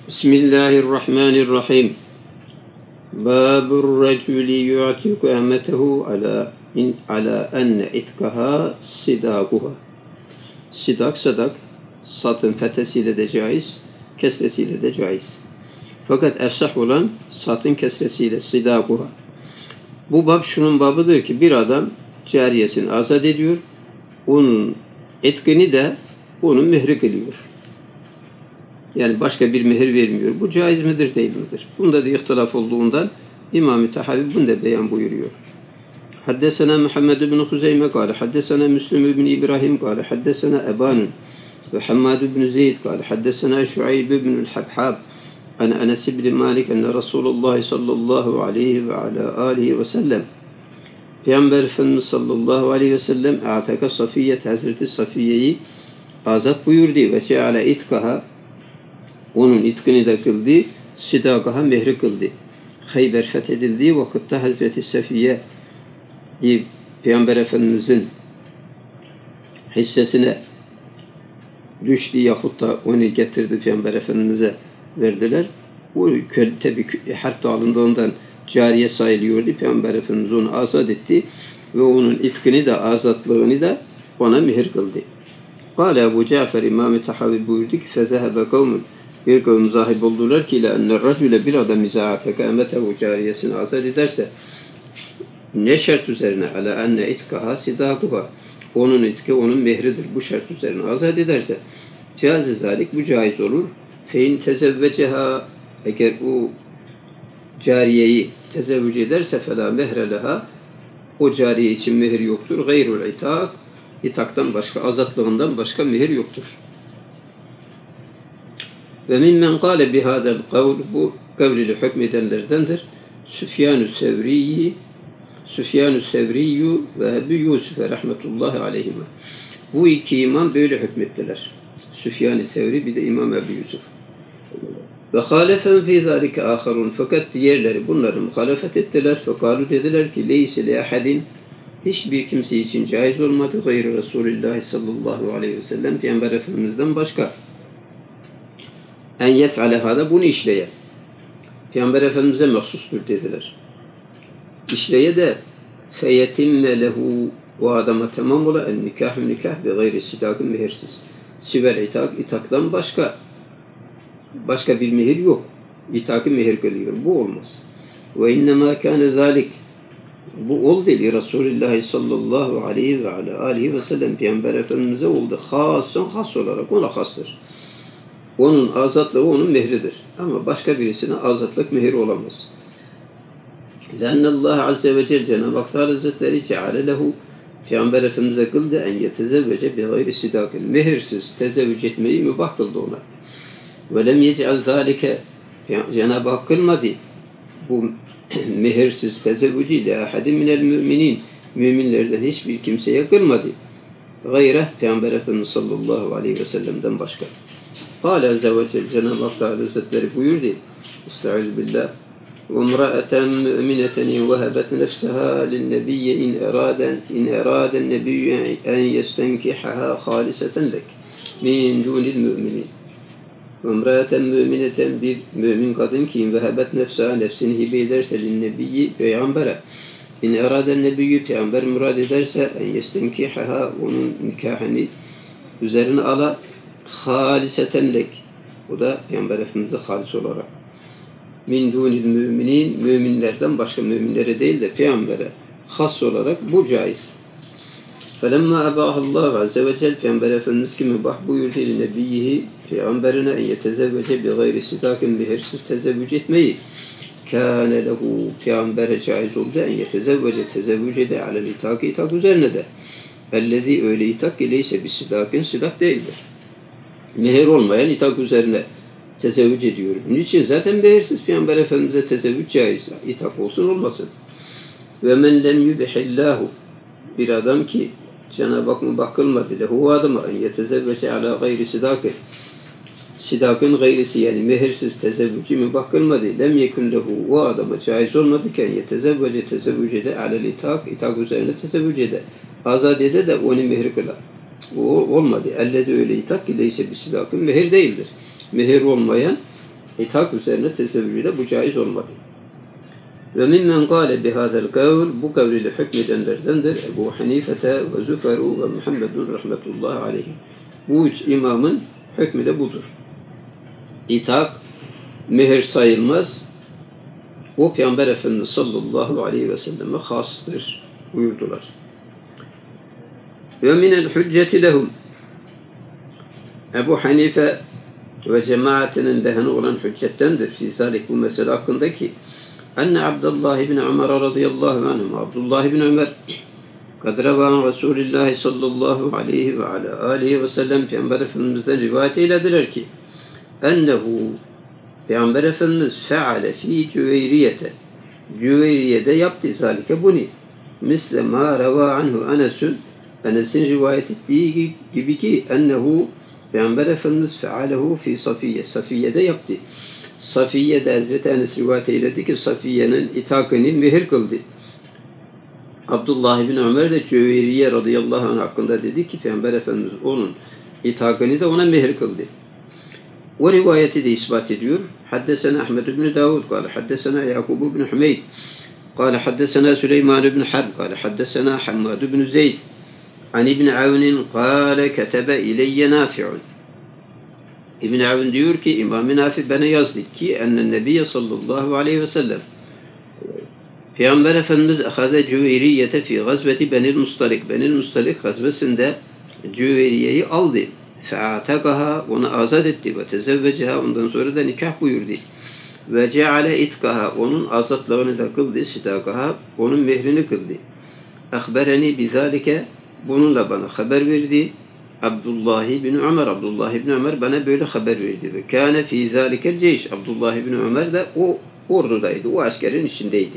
Bismillahirrahmanirrahim. Babur raculi yu'tiku emmetehu ala enne itkaha sidakuha. Sidak sadak satın fethesiyle de caiz, kesresiyle de caiz. Fakat efsah olan satın kesresiyle sidakuha. Bu bab şunun babıdır ki bir adam cariyesini azat ediyor, onun etkini de onun mührü kılıyor. Yani başka bir mehir vermiyor. Bu caiz midir, değil midir? Bunda da ihtilaf olduğundan İmam-ı Tahavi bunu da beyan buyuruyor. Haddesena Muhammed ibn Huzeyme kâle, haddesena Müslim ibn İbrahim kâle, haddesena Ebanun ve Hammad ibn Zeyd kâle, haddesena Şuayb ibn Habhab an Enes ibn Malik enne Resulullah sallallahu aleyhi ve ala alihi ve sellem Peygamber Efendimiz sallallahu aleyhi ve sellem a'taka Safiyyet, Hazreti Safiye'yi azat buyurdu ve ceale itkaha, onun itkini de kıldı, sidakaha mehri kıldı. Hayber fethedildiği vakitte Hazreti Safiye Peygamber Efendimizin hissesine düştü yahut da onu getirdi Peygamber Efendimiz'e verdiler. Bu tabi harp alındığından cariye sayılıyordu. Peygamber Efendimiz onu azat etti ve onun itkini de azatlığını da ona mehir kıldı. Kâle Ebu Cafer İmam-ı Tahavi buyurdu ki fezehebe kavmun, bir kavim zahib oldular ki enn'er-racule, bir adam izâ'ateke emetehu, cariyesini azat ederse ne şart üzerine ala enne itkaha sidakuha, onun itki onun mehridir, bu şart üzerine azat ederse caiz zalik, bu caiz olur. Fein tezevveceha, eğer o cariyeyi tezevvüc ederse fela mehre leha, o cariye için mehir yoktur. Gayrul itak, itaktan başka, azatlığından başka mehir yoktur. Ve mimmen kâle bihâdel kavl, bu kavliyle hükmedenlerdendir Süfyan-ı Sevriyyü ve Ebu Yusuf'e rahmetullahi aleyhime. Bu iki imam böyle hükmettiler. Süfyan-ı Sevri bir de İmam Ebu Yusuf. Ve hâlefen fî zâlike âharun, fakat diğerleri bunları muhalefet ettiler. Fekâlu, dediler ki leyse li ahadin, hiçbir kimse için caiz olmadı gayrı Resulullah sallallahu aleyhi ve sellem, Peygamber Efendimiz'den başka en yef'ale hâda, bunu işleye. Peygamber Efendimiz'e mahsustur dediler. İşleye de feyetimme lehu, o adama tamam ola en nikâh-ı nikâh bi gayri sidâkın mehirsiz. Sivel itak, itaktan başka bir mehir yok. İtakı mehir kılıyor. Bu olmaz. Ve innemâ kâne zâlik, bu oldu li Resulullah sallallahu aleyhi ve aleyhi ve sellem, Peygamber Efendimiz'e oldu. Has olarak ona hastır. Onun azatlığı onun mehridir. Ama başka birisine azatlık mehir olamaz. لأن Allah Azze ve Celle, Cenab-ı Hak Hazretleri ceale lehu, Peygamber Efendimiz'e kıldı en yetezevvece bi gayri sidâkin, mehirsiz tezevvüc etmeyi mübah kıldı ona. Ve lem yec'al zâlike, Cenab-ı Hak kılmadı bu mehirsiz tezevvücü ile ahadin minel müminin, müminlerden hiçbir kimseye kılmadı. Gayre Peygamber Efendimiz sallallahu aleyhi ve sellem'den başka. Kâle Azze ve Celle, Cenab-ı Hak Hazretleri buyurdu. Estağfirullah. وَمْرَأَةً مُؤْمِنَةً وَهَبَتْ نَفْسَهَا لِلنَّبِيِّ إِنْ أَرَادَ النَّبِيُّ أَنْ يَسْتَنْكِحَهَا خَالِصَةً لَكَ مِنْ دُونِ الْمُؤْمِنِينَ. وَمْرَأَةً مُؤْمِنَةً, bir mümin kadın ki وَهَبَتْ نَفْسَهَا, nefsini hibe ederse لِلنَّبِيِّ, peygambere, İn eraden nebiyyü, peygamber murad ederse en yestenkihaha, onun nikahını üzerine ala haliseten lek, o da Peygamber Efendimiz'e halis olarak, min dunil müminin, müminlerden başka müminlere değil de peygambere has olarak bu caiz. Felemma ebahallahu azze ve celle, Peygamber Efendimiz ki mübah buyurdu li nebiyyihi, peygamberine en yetezevvece bi gayri sidâkin, mehirsiz tezevvüc etmeyi, kâne lehu, peygambere caiz oldu en yetezevvece, tezevvüce de alel itak, itak üzerine de, ellezî, öyle itak ki leyse bi sidâkin, sidak değildir. Mehir olmayan itak üzerine tezevvüc ediyor. Bunun için zaten mehirsiz Peygamber Efendimiz'e tezevvüc caiz. İtak olsun olmasın. Ve men lem yubihillahu, bir adam ki Cenab-ı Hak mübah kılmadı lehu, adama en yetezevvece ala gayri sidâkin, sidâkın gayrisi, yani mehirsiz tezevvücü mübah kılmadı. Lem yekun lehu, o adama caiz olmadı ki en yetezevvece, tezevvücede alel itak, itak üzerine tezevvücede, azadede de onu mehir kılar. O olmadı. Ellezî, öyle itak ki leyse bi sidâkın, mehir değildir. Mehir olmayan İthak üzerine tesevvürüyle bu caiz olmadı. Ve mimmen kâle bihâzel kavl, bu kavliyle hükmedenlerdendir Ebu Hanifete ve Züferu ve Muhammedun rahmetullahi aleyhi. Bu üç imamın hükmü de budur. İthak mehir sayılmaz. O Peygamber Efendimiz sallallahu aleyhi ve selleme hastır buyurdular. Ve minel hücceti lehum, Ebu Hanife ve cemaatinin lehine olan hüccettendir. Fizalik bu mesele hakkındaki enne Abdullah ibn Ömer radıyallahu anhum, Abdullah ibn Ömer kadrevan Resulullah sallallahu aleyhi ve ala aleyhi ve sellem Peygamber Efendimiz'den rivayet eylediler ki ennehu, Peygamber Efendimiz feale fi Cüveyriyete, Cüveyriye'de yaptı zalike bunu. Misle ma reva anhu Enes'ün, Enes'in rivayet ettiği gibi ki ennehu, Peygamber Efendimiz fealehu fi Safiye, Safiye'de yaptı. Safiye'de Hazreti Enes rivayet eyledi ki Safiye'nin ithakını mehir kıldı. Abdullah bin Ömer de Cüveyriye radıyallahu anh hakkında dedi ki Peygamber Efendimiz onun ithakını da ona mehir kıldı. O rivayeti de ispat ediyor. Haddesena Ahmed ibn Davud, kâle haddesena Yakub ibn Hümeyd, kâle haddesena Süleyman ibn Harb, kâle haddesena Hammad ibn Zeyd, an İbn Avn'in kâle ketebe ileyye Nafi'un. İbn Avn diyor ki İmam-ı Nafi bana yazdı ki ennen Nebiye sallallahu aleyhi ve sellem Peygamber Efendimiz ahaze Cüveyriyete fi gazveti Benil Mustalik, Benil Mustalik gazvesinde Cüveyriye'yi aldı. Fe'atakaha, onu azat etti ve tezevveceha, ondan sonra da nikah buyurdu. Ve ceale itkaha, onun azatlığını da kıldı, sidakaha, onun mehrini kıldı. Akhbereni bizalike, bununla bana haber verdi. Abdullah bin Ömer, Abdullah bin Ömer bana böyle haber verdi. Ve kâne fî zâlikel ceyş, Abdullah bin Ömer de o ordudaydı, o askerin içindeydi.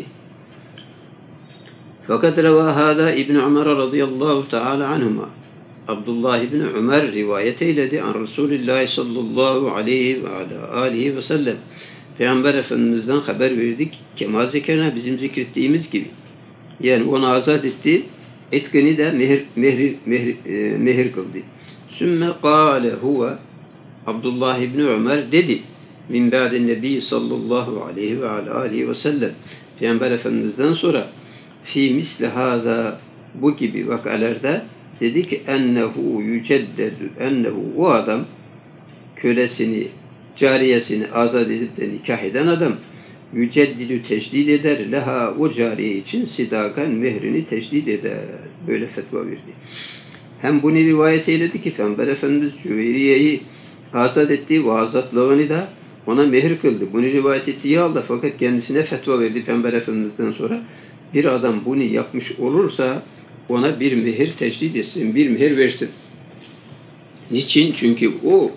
Fakat reva hâdâ İbn Ömer radıyallahu teâlâ anhuma. Abdullah ibn Ömer rivayet eyledi an Resulullah sallallahu aleyhi ve aleyhi ve sellem. Peygamber Efendimiz'den haber verdik. Kema zekerna, bizim zikrettiğimiz gibi. Yani onu azat etti. Etkeni de mehir kıldı. Sümme kâle huve, Abdullah ibn Ömer dedi. Min ba'din nebi sallallahu aleyhi ve aleyhi ve sellem. Peygamber Efendimiz'den sonra fi misli hâzâ, bu gibi vakalarda dedi ki ennehu yüceddedü, ennehu, o adam kölesini, cariyesini azat edip de nikah eden adam yüceddidü, tecdid eder, leha, o cariye için sidakan, mehrini tecdid eder. Böyle fetva verdi. Hem bunu rivayet eyledi ki Peygamber Efendimiz Cüveyriye'yi azat etti ve azatlığını da ona mehir kıldı. Bunu rivayet ettiği halde fakat kendisine fetva verdi Peygamber Efendimiz'den sonra. Bir adam bunu yapmış olursa ona bir mehir tecdid etsin, bir mehir versin. Niçin? Çünkü o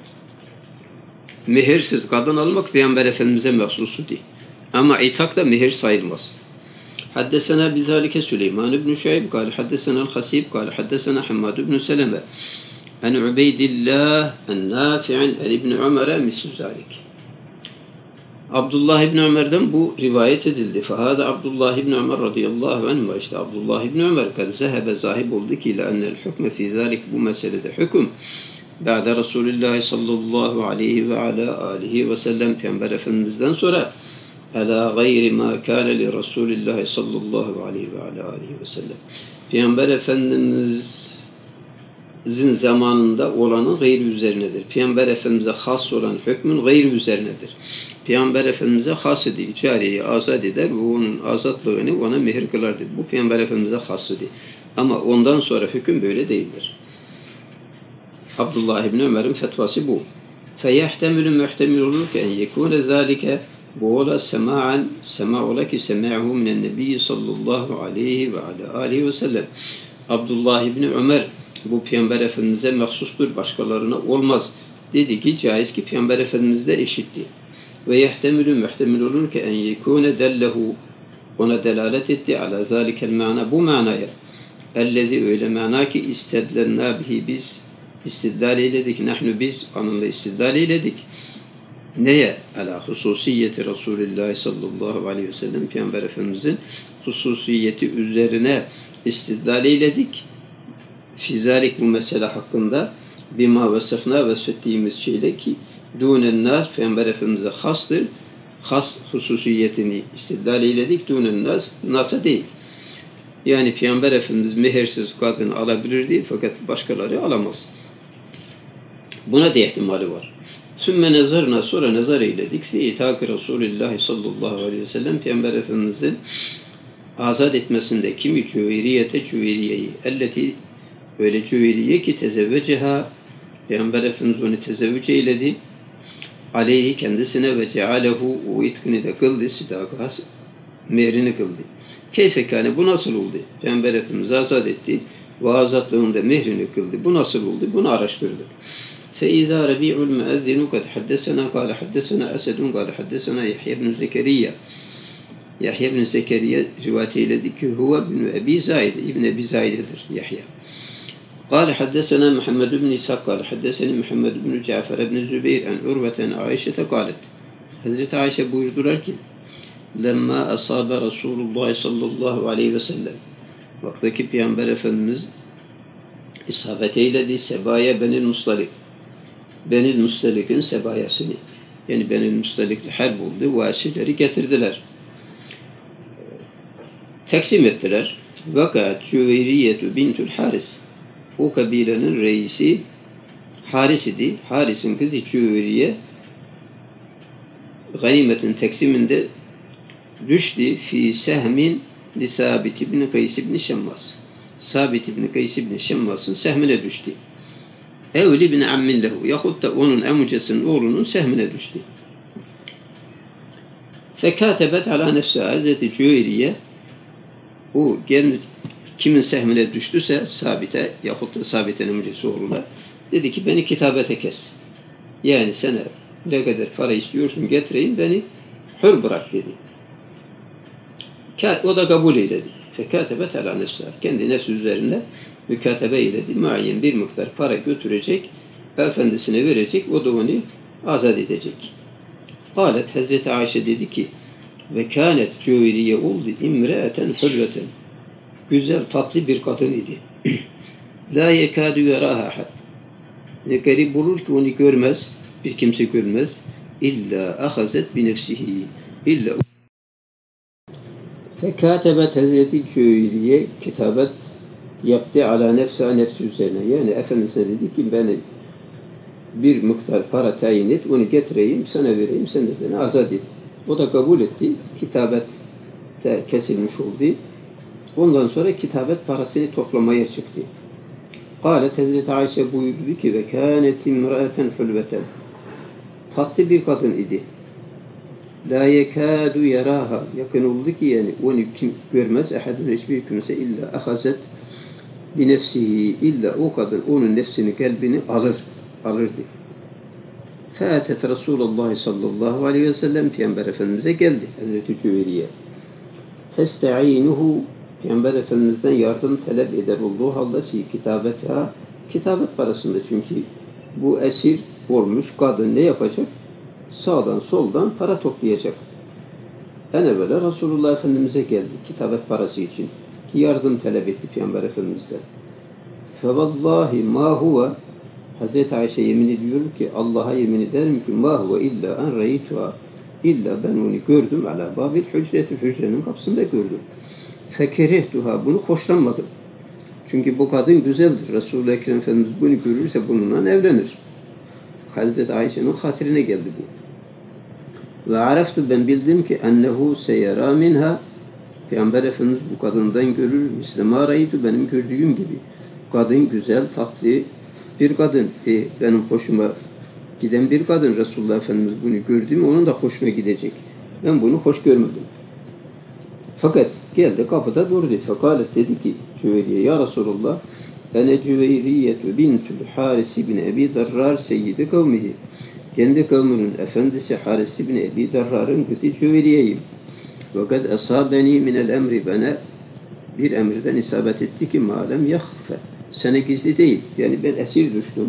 mehirsiz kadın almak Peygamber Efendimiz'e mahsusu değil. Ama itak da mehir sayılmaz. Haddesena bizalike Süleyman ibn Şuayb, kâle haddesena Hasib, kâle haddesena Hammad ibn Seleme, en Ubeydillah, en Nafi'in, en İbn Ömer'e mislu zalik. Abdullah ibn Ömer'den bu rivayet edildi. Fahada Abdullah ibn Ömer radıyallahu anh, işte Abdullah ibn Ömer kad zehebe, zahib oldu ki la ennel hükme fi zalik, bu meselede hüküm ba'de Resulullah sallallahu aleyhi ve ala alihi ve sellem, Peygamber Efendimiz'den sonra ala gayri ma kâne li Resulullah sallallahu aleyhi ve ala alihi ve sellem, Peygamber Efendimiz'in zamanında olanın gayri üzerinedir. Peygamber Efendimiz'e has olan hükmün gayri üzerinedir. Peygamber Efendimiz'e has idi, cariyeyi azat eder ve onun azatlığını ona mehir kılardı. Bu Peygamber Efendimiz'e has idi. Ama ondan sonra hüküm böyle değildir. Abdullah ibn Ömer'in fetvası bu. فَيَحْتَمِلُ مُحْتَمِلُ olur ki en yekûne zâlike, bu ola sema'an, sema ola ki sema'hu minen nebiyyi sallallahu aleyhi ve ala aleyhi ve sellem. Abdullah ibn Ömer bu Peygamber Efendimiz'e mahsustur, başkalarına olmaz. Dedi ki caiz ki Peygamber Efendimiz de eşitti. Ve yehtemilü muhtemil olur ki en yekûne dellehu, ona delalet etti ala zâlikel ma'na, bu manaya. Ellezi, öyle mana ki istedlenna bihi, biz istidlal eyledik, nahnu biz onunla istidlal eyledik. Neye? Ala hususiyeti Resulullah sallallahu aleyhi ve sellem, Peygamber Efendimiz'in hususiyeti üzerine istidlal eyledik. Fizalik, bu mesele hakkında bima vesefna, vesfettiğimiz şeyle ki Dûnen nas, Peygamber Efendimiz'e hastır. Has hususiyetini istidlal eyledik. Dûnen nas, nasa değil. Yani Peygamber Efendimiz mehersiz kadını alabilirdi fakat başkaları alamaz. Buna da ihtimali var. Sümme nezarna, sonra nazar eyledik. Fi itâk-ı Resulullah sallallahu aleyhi ve sellem, Peygamber Efendimiz'in azat etmesinde kimi cüveyriyete, cüveyriyeyi. Elleti, öyle cüveyriye ki tezevveceha, Peygamber Efendimiz onu tezevvüce eyledi. Aleyhi, kendisine, ve cealehu, o itkini de kıldı, sidâgâs, mehrini kıldı. Keyfekâne, bu nasıl oldu? Peygamber Efendimiz azat etti ve azatlığında mehrini kıldı. Bu nasıl oldu? Bunu araştırdık. فإذا ربيع المؤذن قد حدثنا قال حدثنا أسد قال حدثنا يحيى بن زكريا يحيى بن زكريا رواية إليك هو ابن أبي زايد ابن أبي زايد يحيى قال حدثنا محمد بن إسحاق قال حدثني محمد بن جعفر بن الزبير عن عروة عن عائشة قالت Hazreti Ayşe buyurdular ki lemma asaba Resulullah sallallahu aleyhi ve sellem, vaktaki Peygamber Efendimiz isabet eyledi sebaya Benil Mustalik, Benil Mustalik'in sebayasını, yani Benil Mustalik'le harp oldu, vasıfları getirdiler, taksim ettiler. Vakat Cüveyriyetu bintül Haris, o kabilenin reisi Haris idi. Haris'in kızı Cüveyriye ganimetin taksiminde düştü fi sehmin li Sabit ibn Kays ibn Şemmas. Sabit ibn Kays ibn Şemmas'ın sehmine düştü. Evli bin ammin lehu, yahut da onun amcasının oğlunun sehmine düştü. Fekatebet ala nefsi, Hazreti Cüveyriye o kimin sehmine düştüyse Sabit'e yahut da Sabit'in amcası oğluna dedi ki beni kitabete kes. Yani sana ne kadar para istiyorsun getireyim, beni hür bırak dedi. O da kabul eyledi. Fekatebet ala nefsi, kendi nefsi üzerine mükatebe eyledi. Muayyen bir miktar para götürecek, efendisine verecek, o da onu azat edecek. Kâlet, Hazreti Ayşe dedi ki ve kânet Cüveyriye oldu imre'eten hülveten, güzel tatlı bir kadın idi. La yekâdü yarâhâ had, ne garip olur ki onu görmez, bir kimse görmez. İlla ahazet bi nefsihi, illa fekâtebet, Hazreti Cüveyriye kitabet yaptı ala nefsi, nefsi üzerine. Yani Efendisine dedi ki beni bir miktar para tayin et, onu getireyim, sana vereyim, sen de beni azat et. O da kabul etti. Kitabet kesilmiş oldu. Ondan sonra kitabet parasını toplamaya çıktı. Kâlet, Hazreti Ayşe buyurdu ki ve kânet imra'eten hülveten, tatlı bir kadın idi. La yekâdu yarâha, yakın oldu ki yani onu kim görmez, ehadun hiçbir kimse illa ahazet bi nefsihi, illa o kadın onun nefsini, kalbini alırdı. Fâtet Resulullah sallallahu aleyhi ve sellem, Peygamber Efendimiz'e geldi Hazreti Cüveyriye. Testainuhu, Peygamber Efendimiz'den yardım talep eder olduğu halde fi kitabetha, kitabet parasında, çünkü bu esir olmuş kadın ne yapacak? Sağdan soldan para toplayacak. En evvela Resulullah Efendimiz'e geldi kitabet parası için. Yardım talep etti Peygamber Efendimiz'den. Fevallahi ma huve, Hazreti Ayşe yemin ediyor ki Allah'a yemin ederim ki ma huve illa en reytuha, illa ben onu gördüm ala babil hücreti, hücrenin kapısında gördüm. Fekerehtuha, bunu hoşlanmadım. Çünkü bu kadın güzeldir. Resul-i Ekrem Efendimiz bunu görürse bununla evlenir. Hazreti Ayşe'nin hatırına geldi bu. Ve araftu, ben bildim ki ennehu seyera minha, Peygamber Efendimiz bu kadından görür. Müslüman raytu, benim gördüğüm gibi. Kadın güzel, tatlı bir kadın. Benim hoşuma giden bir kadın. Resulullah Efendimiz bunu gördüğüm, onun da hoşuna gidecek. Ben bunu hoş görmedim. Fakat geldi kapıda durdu. Fekalet, dedi ki Cüveyriye, ya Resulullah, ene Cüveyriyetu bintül Haris ibn Ebi Darrar seyyidi kavmihi, kendi kavminin efendisi Haris ibn Ebi Darrar'ın kızı Cüveyriyeyim. Ve kad asabeni minel emri, bana bir emirden isabet etti ki malem yahfe, sana gizli değil. Yani ben esir düştüm.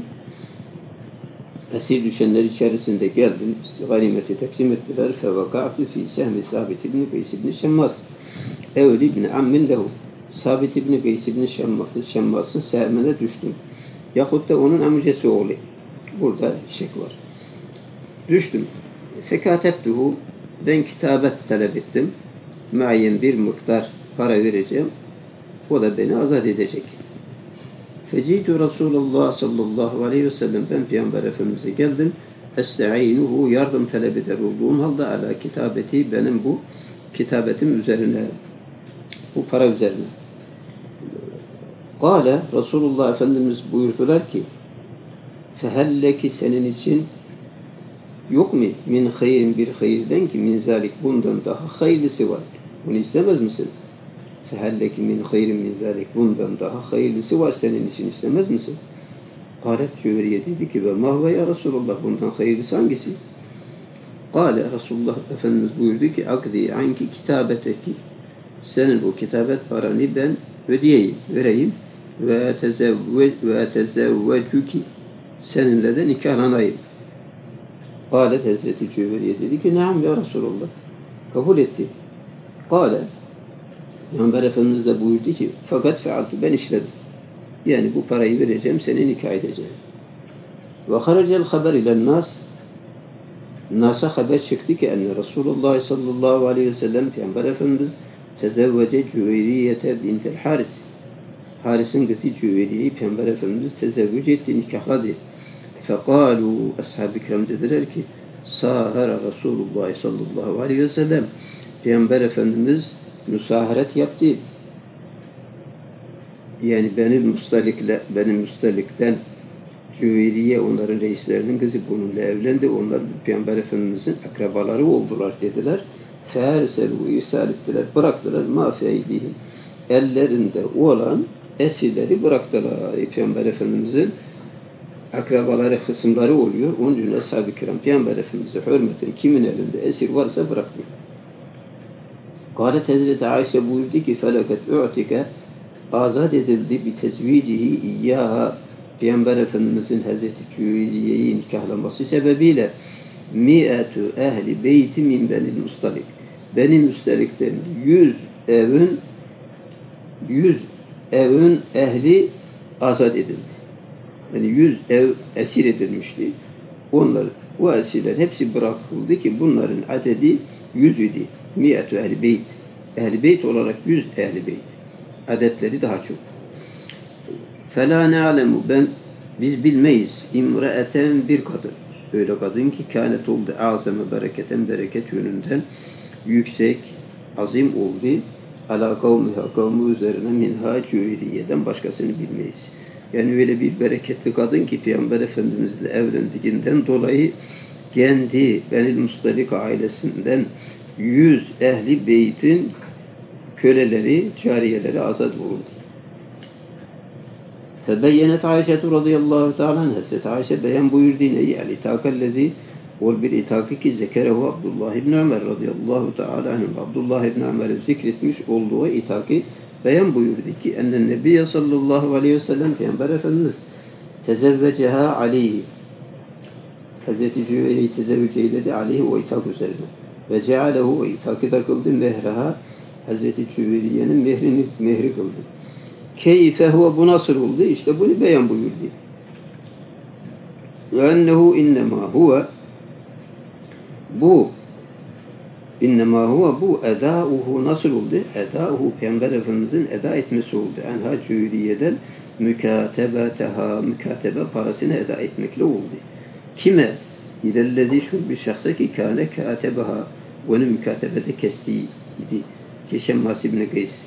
Esir düşenler içerisinde geldim. Ganimeti taksim ettiler. Fevaka'tu fi sehmi Sabit ibn Kays ibn Şemmas. Evli ibn ammin lehu. Sabit ibn Kays ibn Şemmas'ın sehmine düştüm. Yahut da onun amcası oğlu. Burada şek var. Düştüm. Fekatebtuhu, ben kitabet talep ettim. Muayyen bir miktar para vereceğim. O da beni azat edecek. Fecitu Resulullah sallallahu aleyhi ve sellem, ben Peygamber Efendimiz'e geldim. Este'inuhu, yardım talep eder olduğum halde ala kitabeti, benim bu kitabetim üzerine, bu para üzerine. Kale, Resulullah Efendimiz buyurdular ki, fehelleki, senin için yok mu min hayrin, bir hayırden ki min zalik, bundan daha hayırlısı var. Bunu istemez misin? Fehelleki min hayrin min zalik, bundan daha hayırlısı var senin için, istemez misin? Kâlet, Cüveriye dedi ki, ve mahve ya Resulullah, bundan hayırlısı hangisi? Kâle, Resulullah Efendimiz buyurdu ki, akdi anki kitabeteki, senin bu kitabet paranı ben ödeyeyim, vereyim, ve tezevvecuki, seninle de nikahlanayım. Kâlet, Hazreti Cüveriye dedi ki, naam ya Resulullah, kabul etti. Kâle, Peygamber Efendimiz de buyurdu ki, fakat fealtu, ben işledim. Yani bu parayı vereceğim, seni nikah edeceğim. Ve haracel haber ile nas, Nas'a haber çıktı ki enne Resulullah sallallahu aleyhi ve sellem, Peygamber Efendimiz tezevvece Cüveyriyete bintel Haris, Haris'in kızı Cüveyriye'yi Peygamber Efendimiz tezevvüc etti, nikahladı. Fekalu, ashab-ı kiram dediler ki, sahara Resulullah sallallahu aleyhi ve sellem, Peygamber Efendimiz müsaharet yaptı. Yani benim Müstalik'ten Cüveyriye, onların reislerinin kızı, bununla evlendi. Onlar Peygamber Efendimiz'in akrabaları oldular dediler. Ferselu, irsal ettiler, bıraktılar. Ma feydihim, ellerinde olan esirleri bıraktılar. Peygamber Efendimiz'in akrabaları, kısımları oluyor. Onun için ashab-ı kiram Peygamber Efendimiz'e hürmeten kimin elinde esir varsa bırakmıyor. Kâlet, Hazreti Ayşe buyurdu ki, felaket u'tike, azat edildi bi tezvicihi iyyaha, Peygamber Efendimiz'in Hazreti Cüveyriye'yi nikahlaması sebebiyle mi'etu ehli beyti min benil Mustalik, Beni Mustalik'ten 100 evin ehli azat edildi. Yani 100 ev esir edilmişti. Onlar, o esirler hepsi bırakıldı ki bunların adedi 100 idi. Mi'etu ehli beyt. Ehli beyt olarak 100 ehli beyt. Adetleri daha çok. فَلَا نَعْلَمُ, biz bilmeyiz. İmraeten, bir kadın. Öyle kadın ki kânet oldu azame bereketen, bereket yönünden yüksek, azim oldu. Alâ kavmiha, kavmi üzerine minha Cüveyriye'den başkasını bilmeyiz. Yani öyle bir bereketli kadın ki Peygamber Efendimizle evlendiğinden dolayı kendi Benil Mustalik ailesinden 100 ehli beytin köleleri, cariyeleri azat oldu. Febeyyenet Ayşe radıyallahu ta'ala, Hazreti Ayşe beyan buyurdu neyi? El-itakellezi, ol bir itakı ki zekerehu Abdullah ibn Ömer radıyallahu ta'ala, Abdullah ibn Ömer'e zikretmiş olduğu itakı beyan buyurdu ki ennen Nebiye sallallahu aleyhi ve sellem, Peygamber Efendimiz tezevveceha aleyhi, Hazreti Cüveyriye'yi tezevvüc eyledi aleyhi, o itak üzerine. Ve cealehu, o itakı da kıldı, mehraha, Hazreti Cüveyriye'nin mehri kıldı. Keyfe huve, bu nasıl oldu? İşte bunu beyan buyurdu. Ve ennehu innema huve, bu edauhu nasıl oldu? Edauhu, Peygamber Efendimiz'in eda etmesi oldu. Enha Cüveyriye'den mükatebe parasını eda etmekle oldu. Kime? İlellezi, şu bir şahsa ki kâne kâtebeha, onu mükatebede kestiği idi. Ki Şemmas İbni Gays.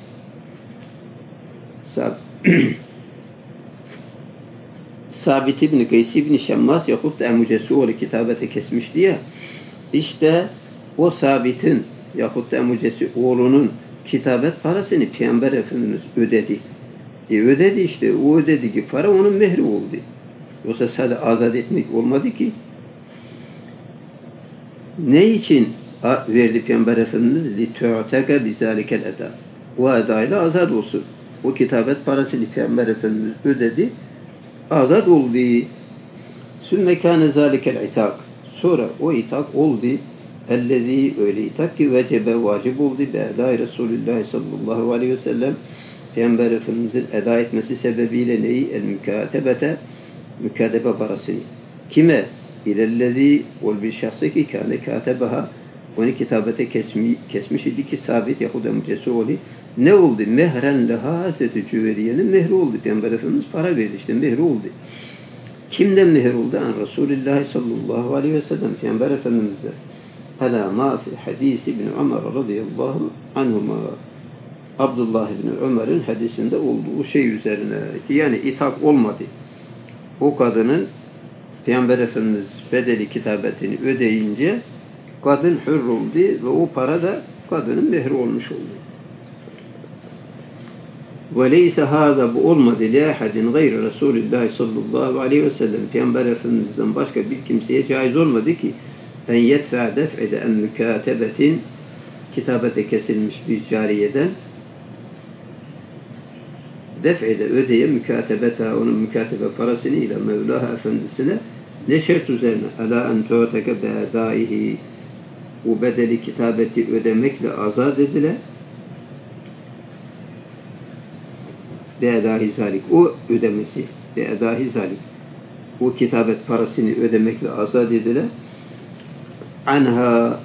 Sabit İbni Gays İbni Şemmas yahut da Emucesu'lu kitabete kesmişti ya, işte o Sabit'in yahut da Emucesu'lunun kitabet parasını Peygamber Efendimiz ödedi. Ödedi işte, o ödedi ki para onun mehri oldu. Yoksa sadece azat etmek olmadı ki. Ne için verdi Peygamber Efendimiz? لِتُعْتَقَ بِذَٰلِكَ الْاَدَى, o edayla azat olsun. O kitabet parasını Peygamber Efendimiz ödedi, azat oldu. Sümme kâne zâlikel itak, sonra o itak oldu. Ellezî, öyle itak ki vecebe, vacip oldu. Be'edâi Resulullah sallallahu aleyhi ve sellem, Peygamber Efendimiz'in eda etmesi sebebiyle neyi? El mükatebete, mükatebe parasını. Kime? ilellezî ol bir şahsı ki kâne kâtebaha onu kitabete kesmiş idi ki sabit Yahuda mücesi oldu. Ne oldu? Mehren leha Hazreti Cüveriye'nin mehri oldu. Peygamber Efendimiz para verdi işte mehri oldu. Kimden mehir oldu? An Resulullah sallallahu aleyhi ve sellem Peygamber Efendimiz'de. Ala ma fi hadisi ibn Ömer radıyallahu anhuma. Abdullah ibn Ömer'in hadisinde olduğu şey üzerine. Yani ithak olmadı. O kadının Peygamber Efendimiz bedeli kitabetini ödeyince kadın hür oldu ve o para da kadının mehri olmuş oldu. وَلَيْسَ هَذَا bu olmadı لِيَحَدٍ غَيْرِ رَسُولِ sallallahu aleyhi ve sellem Peygamber Efendimiz'den başka bir kimseye caiz olmadı ki en yetfe def'ede en mükatebetin kitabete kesilmiş bir cariyeden def'ede ödeye mükatebeta onun mükatebe parasını ile Mevlaha Efendisine ne şart üzerine ala en tu'teke be'daihi o bedeli kitabeti ödemekle azat edile be'dahi zalik o ödemesi be'dahi zalik o kitabet parasını ödemekle azat edile anha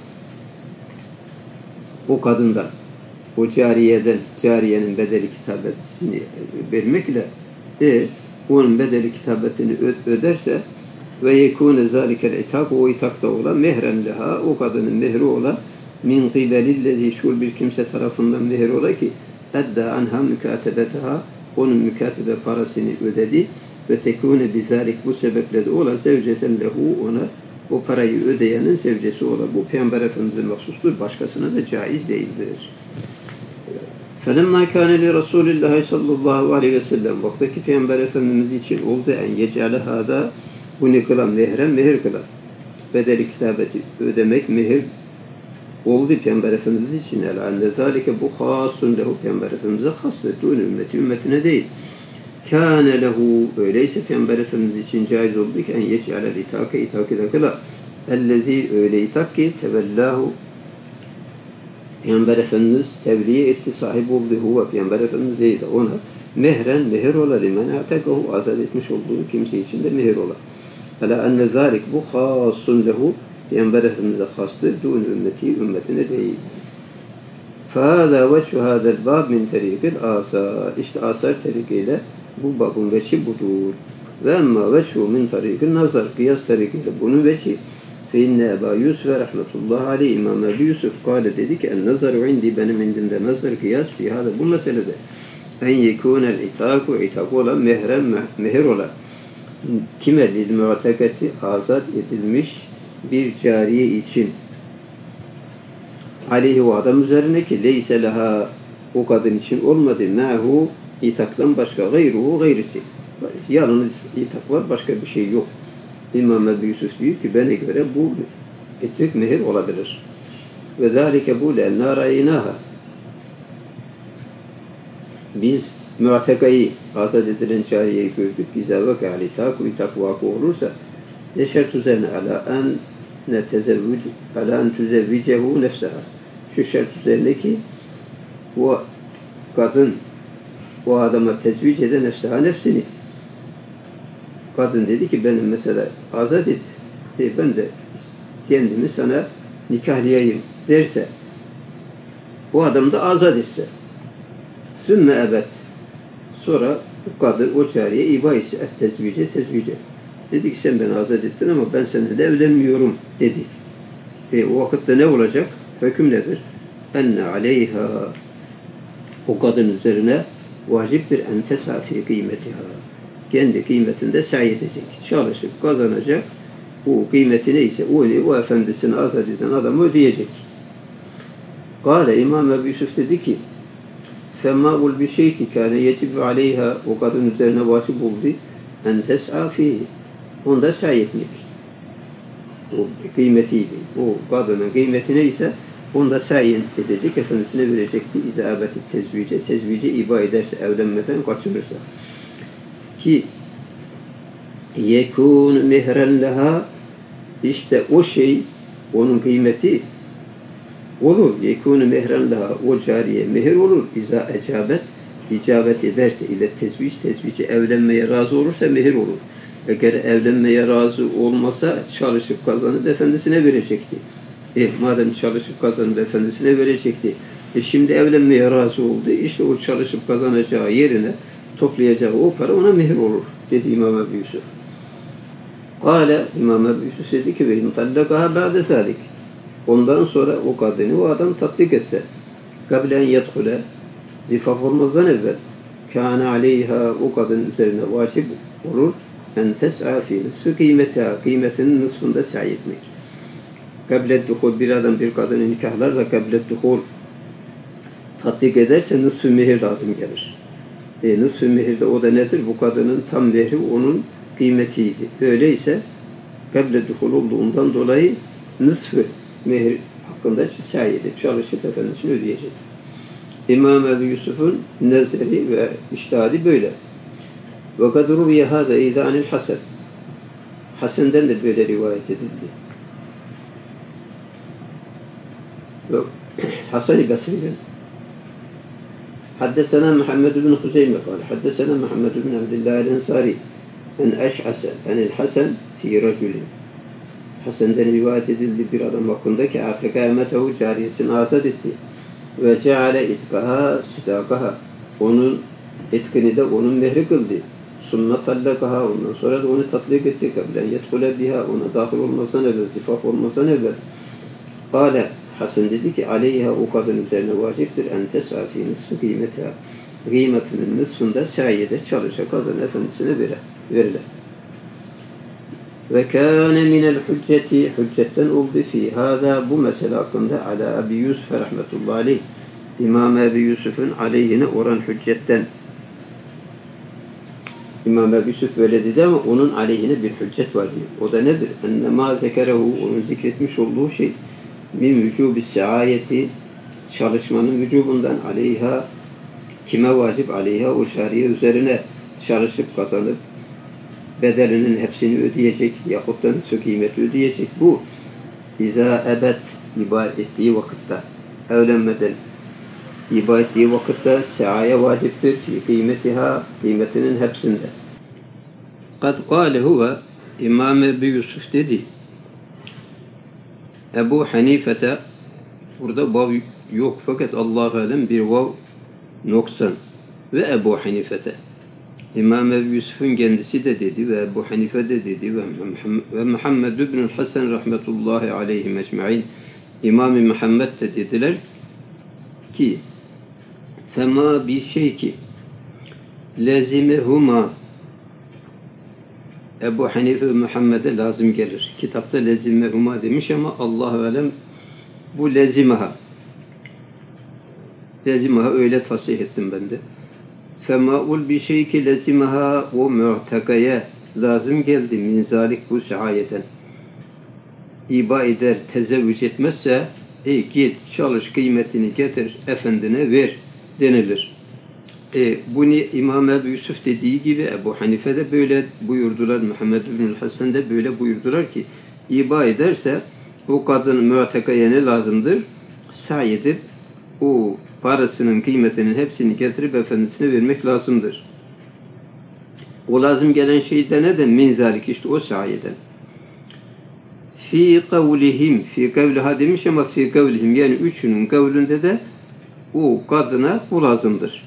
o kadından o cariyeden cariyenin bedeli kitabetini vermekle onun bedeli kitabetini öderse ve yekûne zâlikel itak o itakta olan mehren leha o kadının mehri olan min qibelillezî şul bir kimse tarafından mehri ola ki edda anha mükatebetaha onun mükatebe parasını ödedi ve tekûne bizâlik bu sebeple de ola zevceten lehu ona o parayı ödeyenin sevcesi ola. Bu Peygamber Efendimiz'e mahsustur. Başkasına da caiz değildir. فَلَمَّا كَانَ لِرَسُولِ اللّٰهِ sallallahu aleyhi ve sellem vaktaki Peygamber Efendimiz için oldu en yec'alehâda bunu kılan mehren mehir kılan. Bedeli kitabeti ödemek mehir oldu Peygamber Efendimiz için. اَلَاَنَّ ذَٰلِكَ bu khâsun lehu Peygamber Efendimiz'e khasdır. Ümmetine değil. Kâne lehu öyleyse Peygamber Efendimiz için caiz oldu ki en yec'alel itâke de kıla. Ellezî öyle itak ki tevellahu Peygamber Efendimiz tevliye etti, sahip oldu huve Peygamber Efendimiz de ona mehren mehir ola limen atakahu azad etmiş olduğu kimse için de mehir ola. Ala enne zâlik bu khâsun lehu Peygamber Efendimiz'e hastır, dûn ümmetine değil. Fâzâ veçhü hâzel bâb min terîkil âsâr. İşte asar terikiyle bu babın veçhi budur. Ve emmâ veçhü min terîkil nazar. Kıyas terikiyle bunun veçhi. Feinne Ebu Yusuf rahmetullahi aleyh İmam Ebu Yusuf kâle dedi ki en nazaru indi benim indimde nazar kıyas fi hâda bu meselede en yekûnel itaku olan mehir olan kime lil mu'teketi azat edilmiş bir cariye için aleyhi o adam üzerine ki leyse leha o kadın için olmadı mehu itaktan başka gayrisi yalnız itak var başka bir şey yok. İmam Ebu Yusuf diyor ki bana göre bu etlik mehir olabilir. Ve zâlike bu lennâ râinâha. Biz mu'tekayı azad edilen cariyeyi gördük. İzâ vekâ itak vakı olursa ne şart üzerine alâ en tüzevvicehu nefseha. Şu şart üzerine ki o kadın o adama tezvic eden nefsini kadın dedi ki benim mesela azat et. Ben de kendimi sana nikahlayayım derse o adam da azat etse sümme ebed sonra bu kadın o cariye iba ise tezvice dedi ki sen beni azat ettin ama ben seninle evlenmiyorum dedi. O vakitte ne olacak? Hüküm nedir? Enne aleyha o kadın üzerine vaciptir en tesafi kıymetiha kendi kıymetinde sahi edecek. Çalışıp kazanacak. Bu kıymeti neyse o efendisini azat eden adamı ödeyecek. Kale İmam Ebu Yusuf dedi ki femmâul bir şey ki kâne yecib aleyha o kadın üzerine vacip oldu en tes'a fihi onda sahi etmek. O kıymetiydi. O kadının kıymeti neyse onda sahi edecek. Efendisine verecekti. İzâbeti tezvice iba ederse evlenmeden kaçınırsa. Ki yekûn mehren leha işte o şey onun kıymeti olur. Yekûn mehren leha o cariye mehir olur. İza icabet ederse ile tezvice evlenmeye razı olursa mehir olur. Eğer evlenmeye razı olmasa çalışıp kazanıp efendisine verecekti. Madem çalışıp kazanıp efendisine verecekti. Şimdi evlenmeye razı oldu. İşte o çalışıp kazanacağı yerine toplayacağı o para ona mehir olur dedi İmam Ebu Yusuf. Kâle İmam Ebu Yusuf dedi ki ve intallakaha ba'de zâlik. Ondan sonra o kadını o adam tatbik etse kablen yedhule zifaf olmazdan evvel kâne aleyha o kadın üzerine vacip olur en tes'a fi nisfi kıymetiha kıymetinin nısfında sa'i etmek. Kablet duhul bir adam bir kadını nikahlarla kablet duhul tatbik ederse nısf-ı mehir lazım gelir. Nısf-ı mehirde o da nedir? Bu kadının tam mehri onun kıymetiydi. Öyleyse kablet duhul olduğundan dolayı nısf-ı mehir hakkında sa'i edip çalışıp efendisini ödeyecek. İmam Ebu Yusuf'un nezeri ve iştihadi böyle. Ve kad ruviye hâze idânil Hasan. Hasan'den de böyle rivayet edildi. Hasan-ı Basri'den حدثنا محمد بن خزيمة قال حدثنا محمد بن عبد الله الأنصاري عن أشعث عن الحسن في رجل Hasan'dan rivayet edildi bir adam hakkında ki artık kıyametehu cariyesini azat etti ve ceale itkaha sidakaha onun etkini de onun mehri kıldı. Sunna tallakaha ondan sonra da onu tatbik etti. Kablen yedhule biha ona dahil olmasından evvel, zifaf olmasından evvel. Kale Hasan dedi ki aleyha o kadın üzerine vaciptir en tes'a fi nisfi kıymetiha kıymetinin nısfında sayede çalışa kadın efendisine verilir. Ve kâne minel hücceti hüccetten oldu fi hâzâ bu mesele hakkında ala Ebu Yusuf rahmetullahi aleyh İmam Ebu Yusuf'un aleyhine oran hüccetten İmam Ebu Yusuf böyle dedi ama onun aleyhine bir hüccet var diyor. O da nedir? Ennemâ zekerehu onun zikretmiş olduğu şey min vücubis seayeti çalışmanın vücubundan aleyha kime vacip aleyha o cariye üzerine çalışıp kazanıp bedelinin hepsini ödeyecek yahut da nisf kıymeti ödeyecek. Bu İza ebed ibadet ettiği vakitte evlenmeden ibadet ettiği vakitte seaya vaciptir fi kıymetiha kıymetinin hepsinde. Kad kâle huve İmam Ebu Yusuf dedi Ebu Hanife'te burada vav yok fakat Allah-u Alem bir vav noksan ve Ebu Hanife'te İmam Ebu Yusuf'un kendisi de dedi ve Ebu Hanife de dedi ve Muhammed ibn Hasan rahmetullahi aleyhi mecmain İmam-ı Muhammed de dediler ki fema bir şey ki lezimehuma Ebu Hanife ve Muhammed'e lazım gelir. Kitapta lezimehuma demiş ama Allah-u Alem bu lezimeha öyle tasih ettim ben de. Femâul bir şey ki lezimeha o mu'tekaya lazım geldi min zalik bu şayeten. İba eder, tezevvüc etmezse git çalış kıymetini getir efendine ver denilir. Bunu İmam Ebu Yusuf dediği gibi Ebu Hanife de böyle buyurdular. Muhammed bin Hasan de böyle buyurdular ki iba ederse o kadın mu'tekaya ne lazımdır? Sa'i edip o parasının kıymetinin hepsini getirip efendisine vermek lazımdır. O lazım gelen şey de neden? Min zalik işte o sayeden. Fi kavlihim, fi kavliha demiş ama fi kavlihim yani üçünün kavlinde de o kadına bu lazımdır.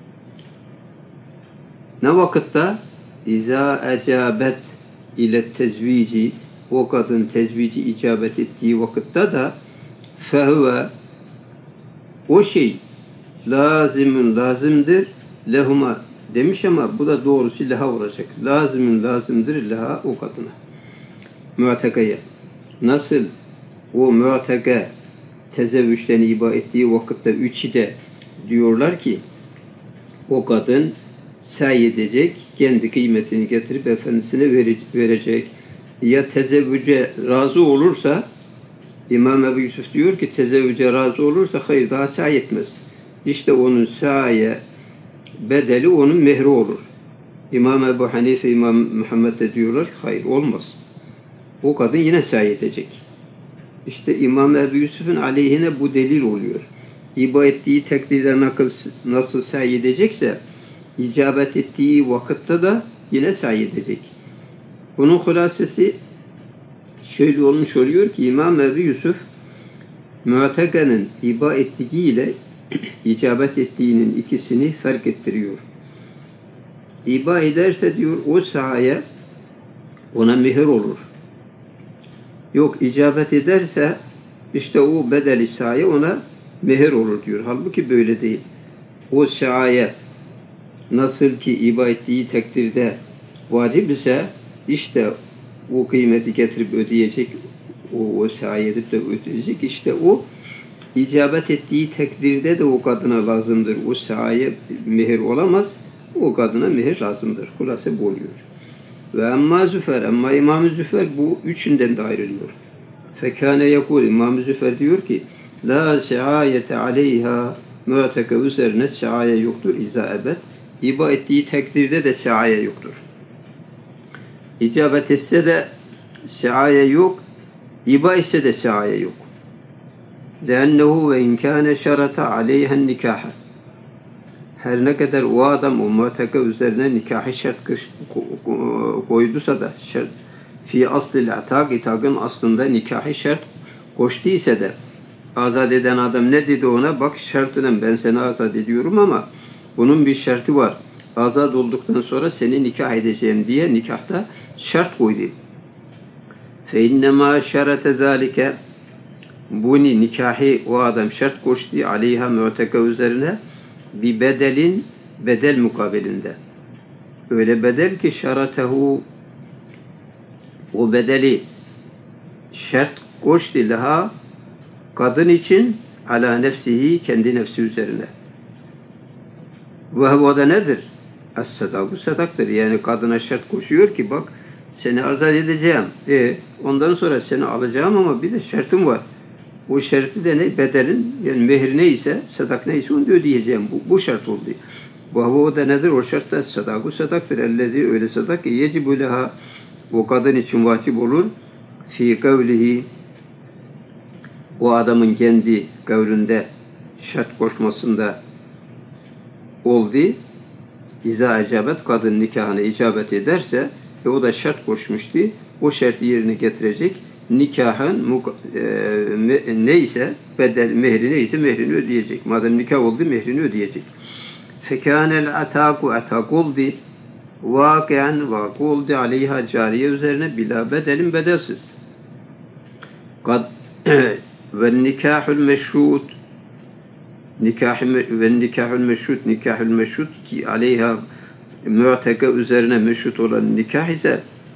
Ne vakitte? İza ecabet ile tezvici o kadın tezvici icabet ettiği vakitte de fehuve o şey lazımın lazımdır lehuma demiş ama bu da doğrusu leha olacak. Lazımın lazımdır leha o kadına. Mu'tekaya. Nasıl o mu'teka tezevvüşten iba ettiği vakitte üçü de diyorlar ki o kadın sa'i edecek, kendi kıymetini getirip efendisine verecek. Ya tezevvüce razı olursa İmam Ebu Yusuf diyor ki tezevvüce razı olursa hayır daha sa'i etmez. İşte onun sa'iye bedeli onun mehri olur. İmam Ebu Hanife, İmam Muhammed de diyorlar ki hayır olmaz. O kadın yine sa'i edecek. İşte İmam Ebu Yusuf'un aleyhine bu delil oluyor. İba ettiği takdirde nasıl sa'i edecekse icabet ettiği vakitte de yine sa'i edecek. Bunun hulasesi şöyle olmuş oluyor ki İmam Ebu Yusuf Mu'teke'nin iba ettiği ile icabet ettiğinin ikisini fark ettiriyor. İba ederse diyor o sahaya ona mihir olur. Yok icabet ederse işte o bedeli sahaya ona mihir olur diyor. Halbuki böyle değil. O sahaya nasıl ki iba ettiği takdirde vacip ise işte o kıymeti getirip ödeyecek, o sahi edip de ödeyecek. İşte o icabet ettiği takdirde de o kadına lazımdır. O sahiye mihir olamaz. O kadına mihir lazımdır. Kulası bu oluyor. Ve amma Züfer, ama İmam-ı Züfer bu üçünden de ayrılıyor. Fekâne yekûl, İmam-ı Züfer diyor ki la seayete aleyha mu'teke üzerine seaye yoktur izâ ebed. İba ettiği takdirde de seaye yoktur. İcabet etse de seaye yok, iba ise de seaye yok. لأنه ve inkâne şerata aleyhen nikaha. Her ne kadar o adam o mu'teke üzerine nikahı şart koyduysa da şart fi aslil atak, itakın aslında nikahı şart koştuysa da azat eden adam ne dedi ona? Bak şartına ben seni azat ediyorum ama bunun bir şartı var. Azat olduktan sonra seni nikah edeceğim diye nikahta şart koydu. Fe innema şerate zalike, bunu nikahı o adam şart koştu aleyha mu'teke üzerine bir bedelin bedel mukabilinde. Öyle bedel ki şaratehu, o bedeli şart koştu laha kadın için ala nefsihi, kendi nefsi üzerine. Ve o da nedir? Es-sadaku, sadaktır. Yani kadına şart koşuyor ki bak seni azat edeceğim. Ondan sonra seni alacağım ama bir de şartım var. O şartı da ne? Bedelin, yani mehir neyse, sadak neyse onu da ödeyeceğim. Bu şart oldu. O da nedir? O şart da sadaku, sadaktır. Ellezi, öyle sadak ki yecibu leha, o kadın için vacip olur. Fi kavlihi, o adamın kendi kavlinde şart koşmasında oldu. İza icabet, kadın nikahına icabet ederse o da şart koşmuştu. O şartı yerine getirecek. Nikahın neyse bedel, mehri neyse mehrini ödeyecek. Madem nikah oldu mehrini ödeyecek. Fekânel ataku, atak oldu. Vâkıan, vakı oldu aleyha, cariye üzerine bila bedelin, bedelsiz. Ve nikahül meşrut, nikahül meşrut ki aleyha mu'teke üzerine meşrut olan nikah ise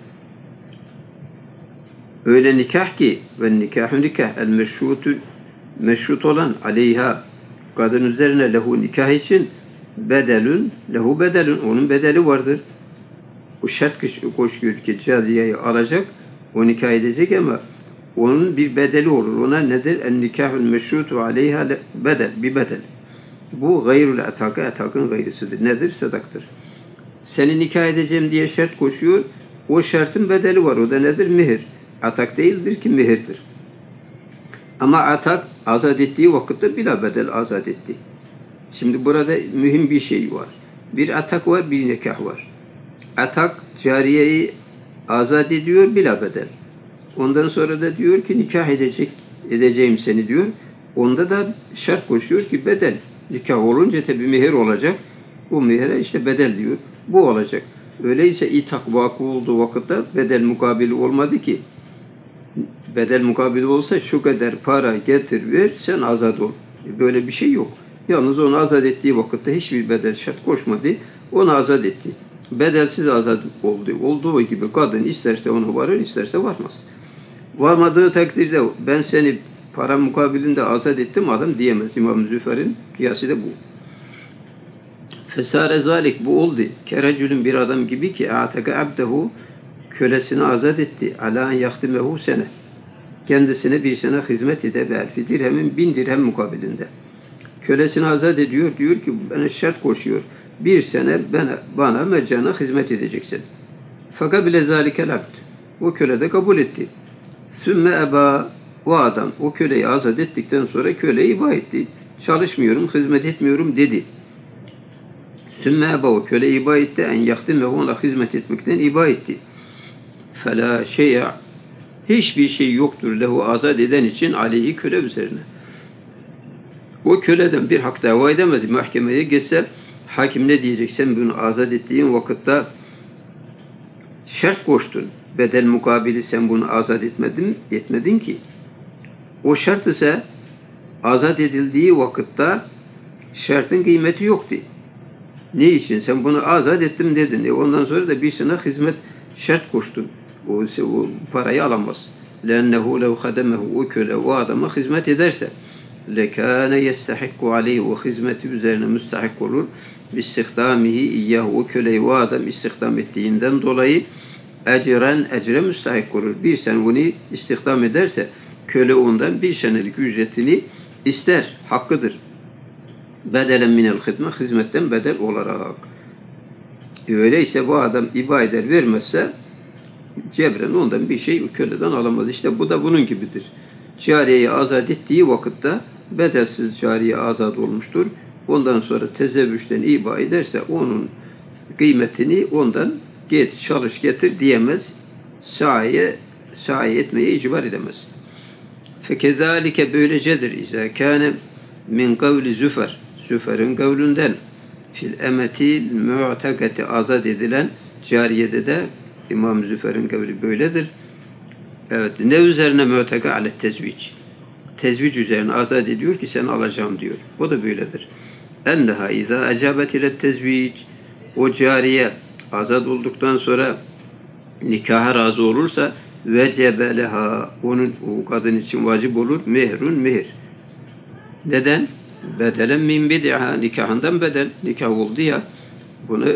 öyle nikah ki ve nikahü nikah el meşrut olan aleyha kadın üzerine lehu nikah için bedelün, lehu bedelün, onun bedeli vardır. O şart koşuyor ki cariyeyi alacak, o nikah edecek ama onun bir bedeli olur. Ona nedir? En nikahül meşrutu aleyha bedel, bir bedel. Bu gayrul ataka, atakın gayrısıdır. Nedir? Sadaktır. Seni nikah edeceğim diye şart koşuyor. O şartın bedeli var. O da nedir? Mihir. Atak değildir ki mihirdir. Ama atak azat ettiği vakitte bila bedel azat etti. Şimdi burada mühim bir şey var. Bir atak var, bir nikah var. Atak cariyeyi azat ediyor bila bedel. Ondan sonra da diyor ki nikah edeceğim seni diyor. Onda da şart koşuyor ki bedel. Nikah olunca tabi mihir olacak. Bu mihire işte bedel diyor. Bu olacak. Öyleyse itak vakı olduğu vakitte bedel mukabili olmadı ki. Bedel mukabili olsa şu kadar para getir ver sen azat ol. Böyle bir şey yok. Yalnız onu azat ettiği vakitte hiçbir bedel şart koşmadı. Onu azat etti. Bedelsiz azat oldu. Olduğu gibi kadın isterse onu varır, isterse varmaz. Varmadığı takdirde ben seni para mukabilinde azat ettim adam diyemez. İmam Züfer'in kıyası da bu. Fesare zalik, bu oldu. Kerecülün bir adam gibi ki ataka abdehu, kölesini azat etti. Ala yaktimehu sene. Kendisine bir sene hizmet ede belfi dirhemin 1000 dirhem mukabilinde. Kölesini azat ediyor. Diyor ki bana şart koşuyor. Bir sene bana meccana hizmet edeceksin. Fakat bile zalikel abd. O köle de kabul etti. Sümme eba, o adam o köleyi azat ettikten sonra köleyi iba etti. Çalışmıyorum, hizmet etmiyorum dedi. Sümme eba, o köleyi iba etti. En yaktim ve ona hizmet etmekten iba etti. فَلَا شَيْءَ Hiçbir şey yoktur lehu azat eden için aleyhi köle üzerine. O köleden bir hak dava edemez. Mahkemeye geçse hakim ne diyecek? Sen bunu azat ettiğin vakitte şart koştun. Bedel mukabili sen bunu azat etmedin ki. O şart ise azat edildiği vakitte şartın kıymeti yoktu. Ne için? Sen bunu azat ettim dedin. Ondan sonra da bir sana hizmet şart koştun. O parayı alamaz. لَاَنَّهُ لَوْ خَدَمَهُ O köle o adama hizmet ederse لَكَانَ يَسْتَحِقُّ عَلَيْهِ O hizmeti üzerine müstahak olur. بِاسْتِخْدَامِهِ اِيَّهُ O köleyi o adam istihdam ettiğinden dolayı ecre müstahak olur. Bir sene bunu istihdam ederse köle ondan bir senelik ücretini ister. Hakkıdır. Bedelen minel hizmetten bedel olarak. Öyleyse bu adam iba eder vermezse cebren ondan bir şey köleden alamaz. İşte bu da bunun gibidir. Cariyeyi azat ettiği vakitte bedelsiz cariye azat olmuştur. Ondan sonra tezevvüşten iba ederse onun kıymetini ondan çalış getir diyemez. Sahi etmeye icbar edemez. Fekezalike böylecedir. İzâ kâne min kavli züfer. Züfer'in kavlünden fil emetil mu'takati azat edilen cariyede de İmam Züfer'in kavli böyledir. Evet. Ne üzerine mu'taka ale tezvic. Tezvic üzerine azat ediyor ki sen alacağım diyor. O da böyledir. Enneha izâ ecabet ile tezvic. O cariye azat olduktan sonra nikaha razı olursa vecebe leha onun o kadın için vacip olur mehrun mehir. Neden? Bedelen min bid'iha nikahından bedel. Nikah oldu ya buna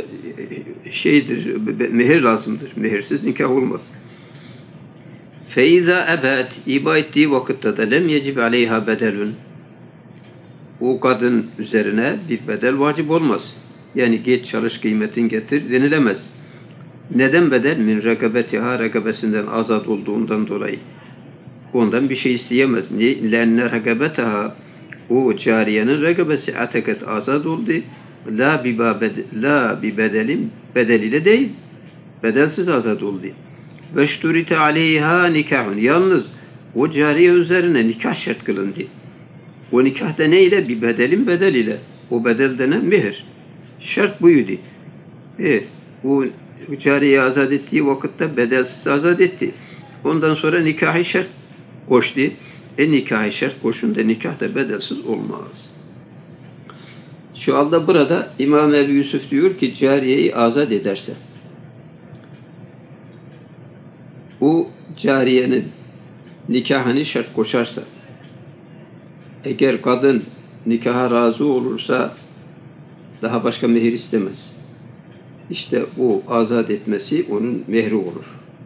mehir lazımdır. Mehirsiz nikah olmaz. Feiza ebed iba ettiği vakitte de lem yecib aleyha bedelun. O kadın üzerine bir bedel vacip olmaz. Yani geç çalış kıymetin getir denilemez. Neden bedel? Min rekabetiha rekabesinden azat olduğundan dolayı. Ondan bir şey isteyemez. Lenne rekabetaha o cariyenin rekabesi ateket azat oldu. La bi bedelin bedeliyle değil. Bedelsiz azat oldu. Ve şturite aleyha nikahun. Yalnız o cariye üzerine nikah şart kılındı. O nikah da neyle? Bir bedelin bedeliyle. O bedel denen mehir. Şart buydu. O cariye azat ettiği vakitte bedelsiz azat etti. Ondan sonra nikahı şart koştu. Nikahı şart koşun nikah da bedelsiz olmaz. Şu anda burada İmam Ebu Yusuf diyor ki cariyeyi azat ederse o cariyenin nikahını şart koşarsa eğer kadın nikaha razı olursa daha başka mehir istemez. İşte o azat etmesi onun mehri olur.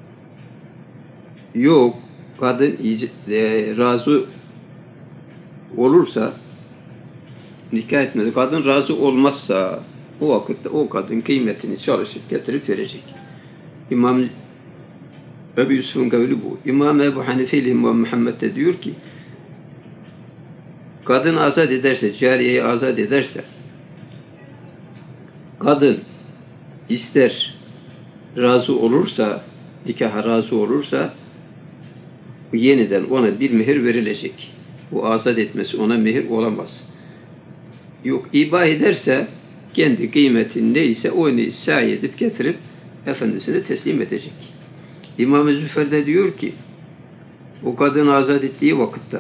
Yok kadın razı olursa nikah etmez. Kadın razı olmazsa o vakitte o kadın kıymetini çalışıp getirip verecek. İmam Ebu Yusuf'un kavli bu. İmam Ebu Hanife ile İmam Muhammed de diyor ki kadın azat ederse, cariyeyi azat ederse kadın ister razı olursa, nikaha razı olursa yeniden ona bir mehir verilecek. Bu azat etmesi ona mehir olamaz. Yok, iba ederse kendi kıymetini neyse onu sahi edip getirip efendisine teslim edecek. İmam-ı Züfer de diyor ki o kadın azat ettiği vakitte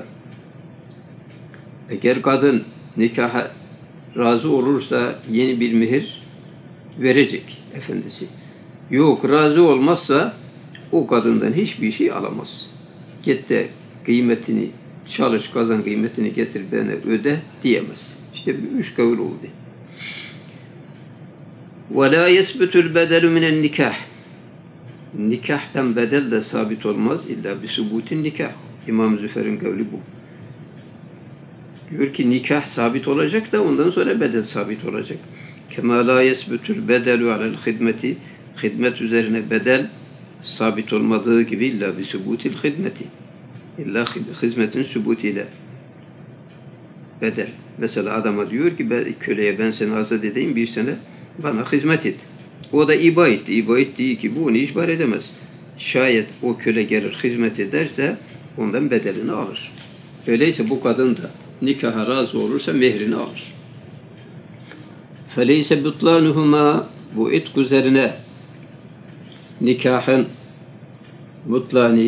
eğer kadın nikaha razı olursa yeni bir mehir verecek efendisi. Yok, razı olmazsa o kadından hiçbir şey alamaz. Git de kıymetini çalış, kazan kıymetini getir bana öde diyemez. İşte 3 kavul oldu. وَلَا يَسْبُتُ الْبَدَلُ مِنَ النِّكَاحِ Nikahtan bedel de sabit olmaz illa bir subutin nikah. İmam Züfer'in kavli bu. Diyor ki nikah sabit olacak da ondan sonra bedel sabit olacak. كَمَا لَا يَسْبُتُ الْبَدَلُ عَلَى الْخِدْمَةِ Hizmet üzerine bedel sabit olmadığı gibi illa bir subutil hizmeti. İlla hizmetin subutiyle bedel. Mesela adama diyor ki köleye ben seni azat edeyim bir sene bana hizmet et. O da iba etti. İba ettiği ki bu onu icbar edemez. şayet o köle gelir hizmet ederse ondan bedelini alır. Öyleyse bu kadın da nikaha razı olursa mehrini alır. فَلَيْسَ بُطْلَانُهُمَا bu itk üzerine nikahın mutlani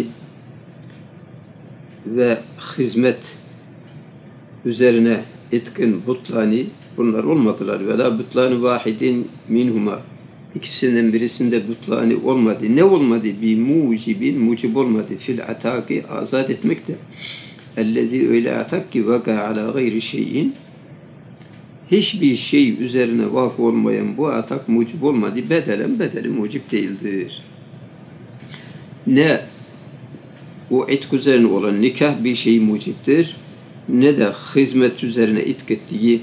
ve hizmet üzerine itkin mutlani bunlar olmadılar. Ve la butlanu vahidin minhuma ikisinden birisinde butlani olmadı. Ne olmadı? Bir mucibin mucib olmadı. Fil ataki azat etmekte. Ellezî öyle atak ki vaka ala gayri şeyin hiçbir şey üzerine vakı olmayan bu atak mucib olmadı. Bedeli mucib değildir. Ne o itk üzerine olan nikah bir şey mucibdir, ne de hizmet üzerine itk ettiği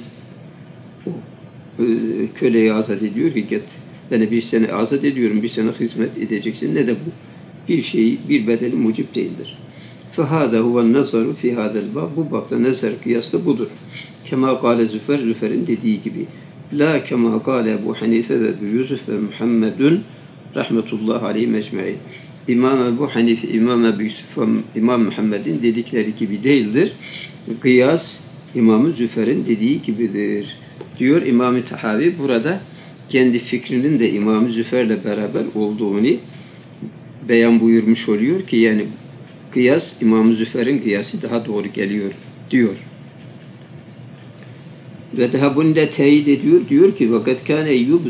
köleyi azat ediyor ki git, yani bir sene azat ediyorum, bir sene hizmet edeceksin, ne de bu bir şey, bir bedeli mucib değildir. فَهَذَا هُوَ النَّظَرُ فِي هَذَا الْبَابِ bu bakta nazar kıyası budur. Kema kâle Züfer'in dediği gibi. La kema kâle Ebu Hanife ve Ebu Yusuf ve Muhammedun rahmetullahi aleyhi mecmaîn. İmam Ebu Hanife, İmam Ebu Yusuf ve İmam Muhammed'in dedikleri gibi değildir. Kıyas İmam-ı Züfer'in dediği gibidir. Diyor İmam-ı Tahavi burada kendi fikrinin de İmam-ı Züfer'le beraber olduğunu beyan buyurmuş oluyor ki yani kıyas İmam-ı Züfer'in kıyası daha doğru geliyor diyor. Ve daha bunu da teyit ediyor. Diyor ki vakat kâne Eyyub-u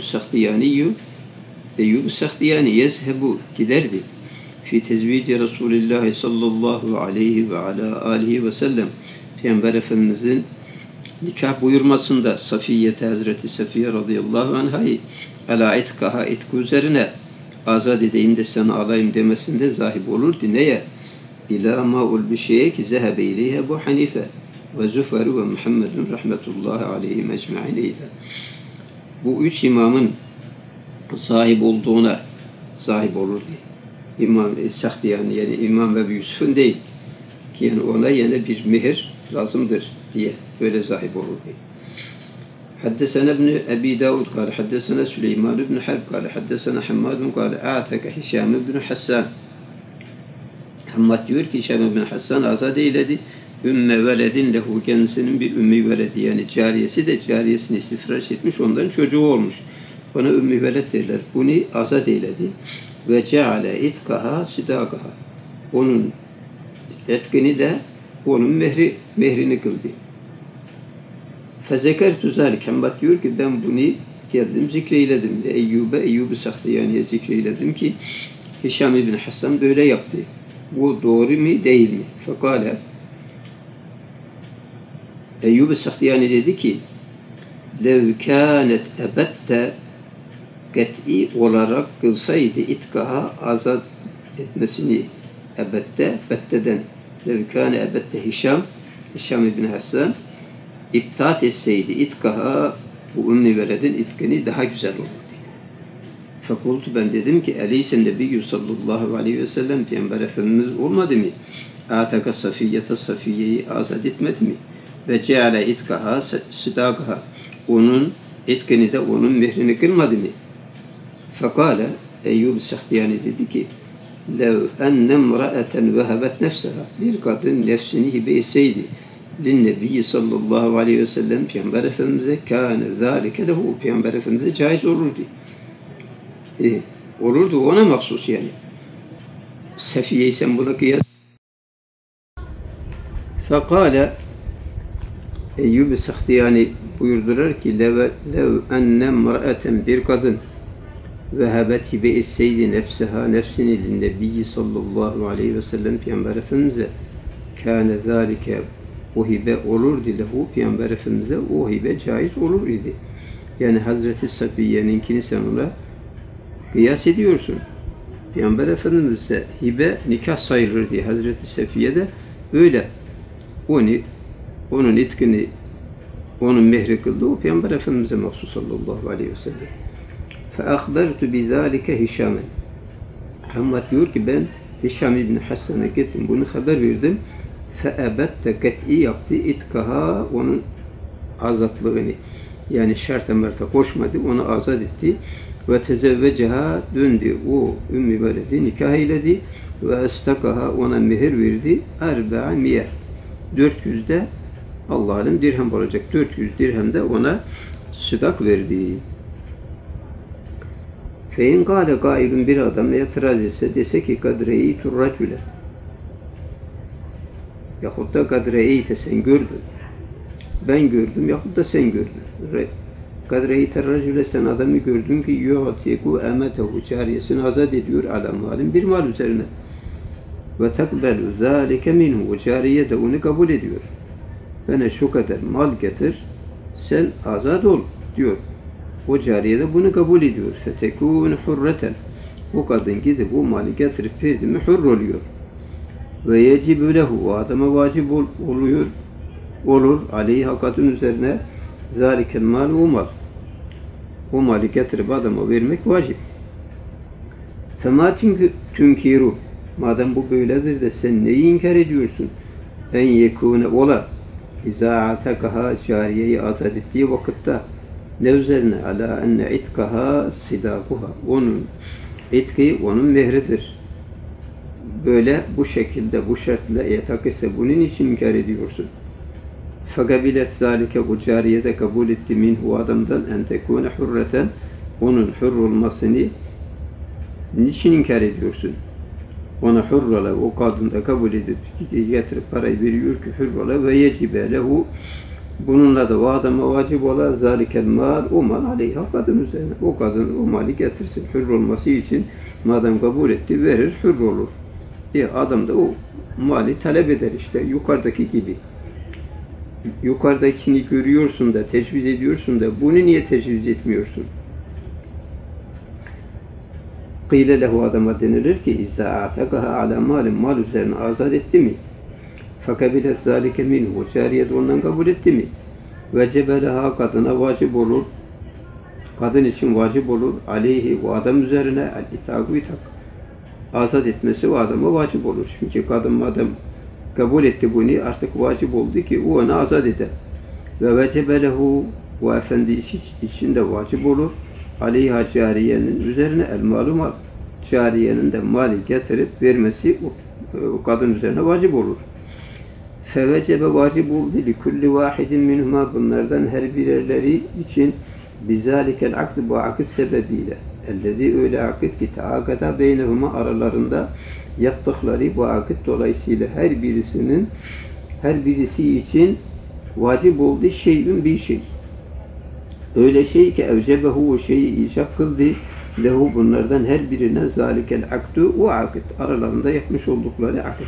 Sahtiyani yezhebu giderdi. Fi tezvici Resulullah sallallahu aleyhi ve ala alihi ve sellem Peygamber Efendimizin nikah buyurmasında Safiyyete Hazreti Safiye radıyallahu anh'ı ala itkaha itku üzerine azat edeyim de sana alayım demesinde zahip olurdu. Neye? İlâ ma'ul bir şeye ki zehebe ileyhe Ebu Hanife ve Züfer ve Muhammedun rahmetullahi aleyhi mecmaîn. Bu üç imamın sahip olduğuna sahip olurdu. İmam Sahtiyani yani İmam Ebu Yusuf'un değil. Ki yani ona yine bir mihir lazımdır diye böyle sahip olurdu. حدثنا ابن أبي داود قال حدثنا سليمان بن حرب قال حدثنا حماد قال أعتق هشام بن حسان Hammad diyor ki Hişam ibn Hassan azat eyledi. Ümme veledin lehu kendisinin bir ümmü veledi yani cariyesi de cariyesini istifraş etmiş ondan çocuğu olmuş. Ona ümmü veled derler. Bunu azat eyledi. Ve ceale itkaha sidakaha. Onun etkini de onun mehrini kıldı. Fezekertu zalik. Hammad diyor ki ben bunu geldim zikreyledim. Eyyub-u Sahtiyani'ye zikreyledim ki Hişam ibn Hassan böyle yaptı. Bu doğru mu değil mi? Fekale Eyyub-u Sahtiyani dedi ki lev kânet ebette kat'i olarak kılsaydı itkaha azat etmesini betteden lev kâne ebette Hişam ibn Hassan iptat etseydi itkaha bu ümmi veledin itkini daha güzel olurdu. Fakultu ben dedim ki Eleysen Nebiyyü sallallahu aleyhi ve sellem Peygamber Efendimiz olmadı mı? Ataka Safiye'yi azat etmedi mi? Ve ceale itkaha sidakaha onun etkini de onun mehrini kılmadı mı? Fekale Eyyub-u Sahtiyani dedi ki lev ennem ra'eten vehebet nefseha bir kadın nefsini hibe etseydi linnebiyyi sallallahu aleyhi ve sellem Peygamber Efendimiz'e kâne zâlike lehu Peygamber Efendimiz'e caiz olurdu. Olurdu ona mahsus yani. Safiye'yi sen buna kıyas. Fekale Eyyub-u Sahtiyani buyurdular ki lev ennem ra'eten bir kadın vehebet hibe etseydi nefsini linnebiyyi sallallahu aleyhi ve sellem Peygamber Efendimiz'e kâne zâlike o hibe olurdu lehu Peygamber Efendimiz'e o hibe caiz olur idi. Yani Hazreti Safiye'ninkini sen ona kıyas ediyorsun. Peygamber Efendimiz'e hibe nikah sayılır diye Hazreti Safiye de öyle onun itkini onun mehri kıldı. O Peygamber Efendimiz'e mahsus sallallahu aleyhi ve sellem. فَاَخْبَرْتُ بِذَٰلِكَ هِشَامًا Hammad diyor ki ben Hişam ibn Hassan'a gittim. Bunu haber verdim. فَاَبَتَّ kat'i yaptı. İtkaha onun azatlığını yani şart-ı merta koşmadı. Onu azat etti. ve tezevveceha döndü. O Ümmü Veled'i nikah eyledi ve estakaha ona mehir verdi. 400 400'de Allah alem dirhem olacak. 400 dirhem de ona sıdak verdi. Fein kâle gailun bir adam itiraz etse dese ki kadreyi turracüle yahut da kadreyi sen gördün. Ben gördüm yahut da sen gördün. Kadreyi terracüle sen adamı gördün ki yu'tiku emetehu cariyesini azat ediyor ala malin bir mal üzerine. Ve tekbelu zâlike minhu cariye de onu kabul ediyor. Bana şu kadar mal getir sen azat ol diyor. O cariye de bunu kabul ediyor. Fetekûn hurreten. O kadın gidip o mali getirip verdi mi hurr oluyor. Ve yecibü lehu. O adama vacip oluyor. Olur. Aleyhi hakatın üzerine zâlikel mal o mal. O mali getirip adama vermek vacip. Femâ tünkiru. Madem bu böyledir de sen neyi inkar ediyorsun? En yekûne ola. İzâ atakaha cariyeyi azat ettiği vakitte ne üzerine? Ala enne itkaha sidakuha. Onun itki onun mehridir. Böyle bu şekilde bu şartla etak ise bunun için inkar ediyorsun. Fekabilet zalike bu cariye de kabul etti minhu adamdan en tekune hurreten onun hür olmasını niçin inkar ediyorsun? Ona hür ola o kadın da kabul edip getirip parayı veriyor ki hür ola ve yecibe lehu bununla da o adama vacip ola zalikel mal o mal aleyha kadın üzerine. O kadın o mali getirsin hür olması için madem kabul etti verir hür olur. Adam da o mali talep eder işte yukarıdaki gibi. Yukarıdakini görüyorsun da tecviz ediyorsun da bunu niye tecviz etmiyorsun? Kıyle lehu adama denilir ki izâ a'takaha ala malin mal üzerine azat etti mi? Fekabilet zâlike minhu cariye de ondan kabul etti mi? Vecebeleha kadına vacip olur. Kadın için vacip olur. Aleyhi o adam üzerine el-itaku itak. Azat etmesi o adama vacip olur. Çünkü kadın madem kabul etti bunu artık vacip oldu ki o ona azat eder. Ve vecebelehu o efendi için de vacip olur. Aleyha cariyenin üzerine el-malu mal. Cariyenin de mali getirip vermesi o kadın üzerine vacip olur. Fevecebe vacip oldu li kulli vahidin minhuma bunlardan her birerleri için bizalikel akd bu akit sebebiyle ellezî öyle akit ki taakada beynehuma aralarında yaptıkları bu akit dolayısıyla her birisi için vacip oldu şeyün bir şey. Öyle şey ki evcebehu o şeyi icap kıldı lehu bunlardan her birine zalikel akdu o akit aralarında yapmış oldukları akit.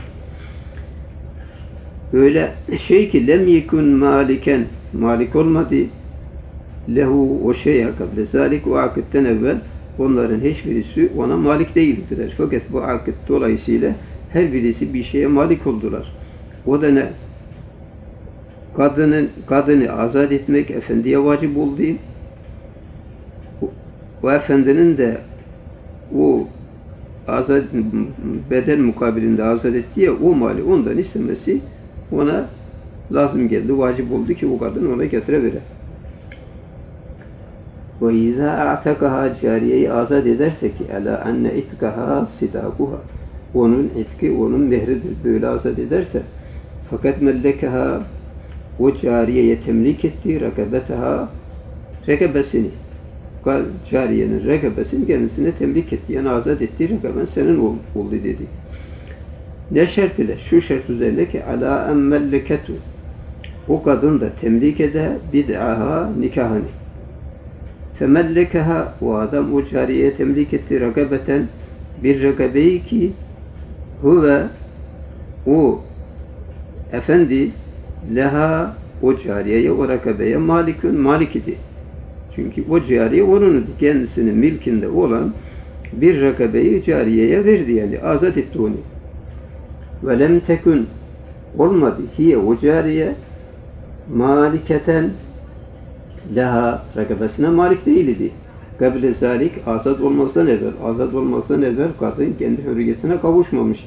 Öyle şey ki lem yekun maliken malik olmadı lehu o şeye kable zalik o akitten evvel onların hiçbirisi ona malik değildiler. Fakat bu akit dolayısıyla her birisi bir şeye malik oldular. O da ne? Kadını azat etmek efendiye vacip oldu. O efendinin de o azat bedel mukabilinde azat ettiği o mali ondan istemesi ona lazım geldi, vacip oldu ki o kadın ona getirebilir. Ve izâ a'takaha cariyeyi azat ederse ki ala enne itkaha sidakuha onun itki onun mehridir böyle azat ederse fakat mellekeha o cariyeye temlik etti rekabeteha rekabesini cariyenin rekabesini kendisine temlik etti yani azat etti rekaben senin oldu dedi. Ne şart ile? Şu şart üzerine ki ala emmelleketu o kadın da temlik ede bid'aha nikahını femellekeha o adam o cariyeye temlik etti rekabeten bir rekabeyi ki huve o efendi leha o cariyeye o rekabeye malikün malik idi. Çünkü o cariye onun kendisinin milkinde olan bir rekabeyi cariyeye verdi yani azat etti onu. Ve lem tekün olmadı hiye o cariye maliketen leha rekabesine malik değildi. Kable zalik azat olmazdan evvel kadın kendi hürriyetine kavuşmamıştı.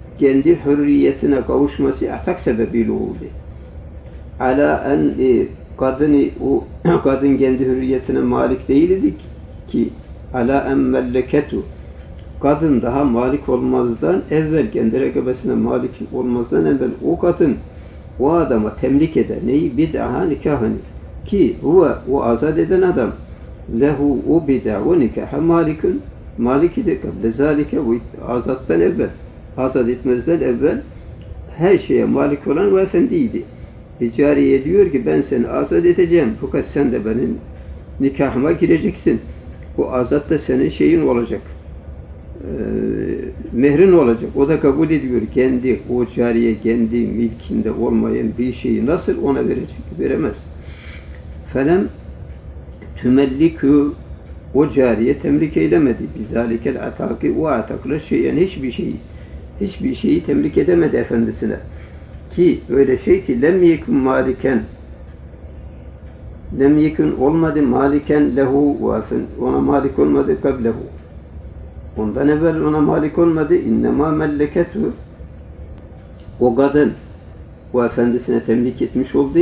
Kendi hürriyetine kavuşması atak sebebiyle oldu. Ala en o kadın kendi hürriyetine malik değildi ki ala emmelleketu, kadın daha malik olmazdan evvel, kendi rekabesine malik olmazdan evvel o kadın o adama temlik eder. Neyi? Bid'aha nikahını. Ki o azat eden adam lehu o bid'a o nikaha malikun, malikidir. Kable zalike, bu azattan evvel, azat etmezden evvel her şeye malik olan o efendiydi. Bir cariye diyor ki ben seni azat edeceğim fakat sen de benim nikahıma gireceksin. Bu azat da senin şeyin olacak. Mehrin olacak. O da kabul ediyor. Kendi o cariye kendi milkinde olmayan bir şeyi nasıl ona verecek? Veremez. Felem tümellikü, o cariye temlik eylemedi. Bizalikel ataki, o atakla şeyen hiçbir şeyi temlik edemedi efendisine. Ki öyle şey ki lem yekun maliken, lem yekun olmadı maliken lehu, ona malik olmadı kablehu, ondan evvel ona malik olmadı. İnnemâ melleketu, o kadın o efendisine temlik etmiş oldu.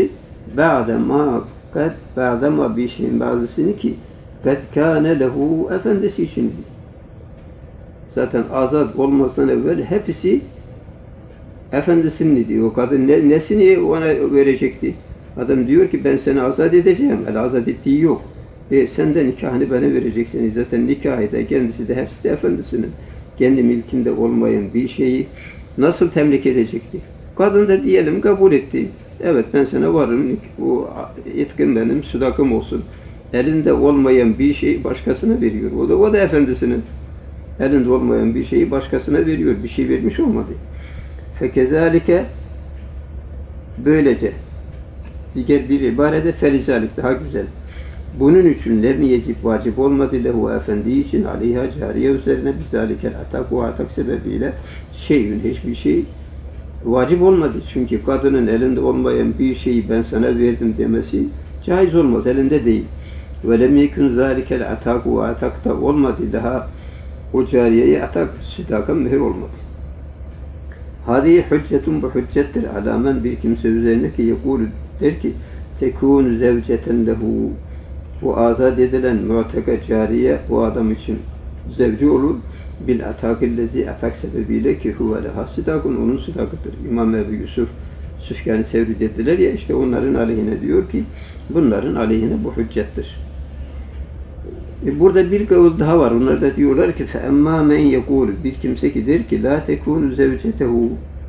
Ba'dema bir şeyin bazısını ki kad kâne lehu, efendisi için. Zaten azat olmasından evvel hepsi efendisinin diyor. O kadın nesini ona verecekti? Adam diyor ki ben seni azat edeceğim. Azat ettiği yok. Sen de nikahını bana vereceksin. Zaten nikahı da kendisi de hepsi de efendisinin. Kendi milkinde olmayan bir şeyi nasıl temlik edecekti? Kadın da diyelim kabul etti. Evet ben sana varım. Bu etkin benim, südakım olsun. Elinde olmayan bir şeyi başkasına veriyor. O da efendisinin. Elinde olmayan bir şeyi başkasına veriyor. Bir şey vermiş olmadı. Fekezalike, böylece diğer bir ibarede ferizalik, daha güzel. Bunun için lem yecib, vacip olmadı lehu, efendi için aleyha cariye üzerine bizalikel atak, o atak sebebiyle hiçbir şey vacip olmadı. Çünkü kadının elinde olmayan bir şeyi ben sana verdim demesi caiz olmaz. Elinde değil. Ve lem yekun zalikel atak, o atak da olmadı. Daha o cariyeye atak, sidaka mühür olmadı. Hadi hüccetun, bu hüccettir. Alamen bir kimse üzerine ki yekul, der ki tekûnü zevceten lehu, bu azat edilen mu'teka cariye bu adam için zevci olur. Bil atakillezi, atak sebebiyle ki huve leha sidakun, onun sidakıdır. İmam Ebu Yusuf Süfyan-ı Sevri dediler ya, işte onların aleyhine diyor ki bunların aleyhine bu hüccettir. Burada bir kavul daha var. Onlar da diyorlar ki فَاَمَّا مَنْ يَقُولُ, bir kimse ki der ki لَا تَكُونُ زَوْجَتَهُ,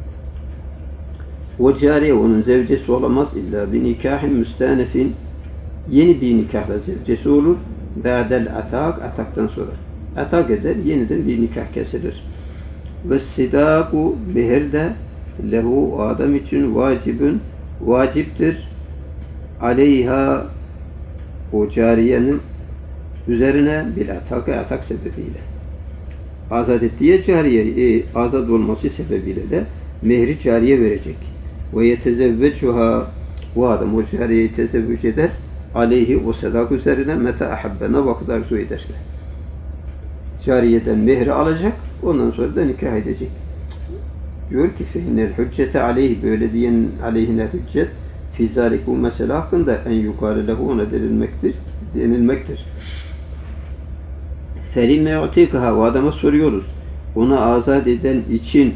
o cariye onun zevcesi olamaz illa bir nikahın müstenefin, yeni bir nikahla zevcesi olur. Ba'del atak, ataktan sonra atak eder, yeniden bir nikah kesilir. Ve sidaku, mehir de lehu, adam için vacibün, vaciptir. Aleyha, o cariyenin üzerine bir atak sebebiyle. Azat ettiği cariye, azat olması sebebiyle de mehri cariye verecek. Ve yetezevvecuha, o adam o cariyeyi tezevvüc eder. Aleyhi, o sadak üzerine meta ahabbe, ne vakit arzu ederse. Cariyeden mehri alacak, ondan sonra da nikah edecek. Diyor ki fehinnel hüccete aleyhi, böyle diyen aleyhine hüccet fi zalik, bu mesele hakkında en yukarı lehu, ona denilmektir. Feline yu'tikaha, o adama soruyoruz. Onu azat eden için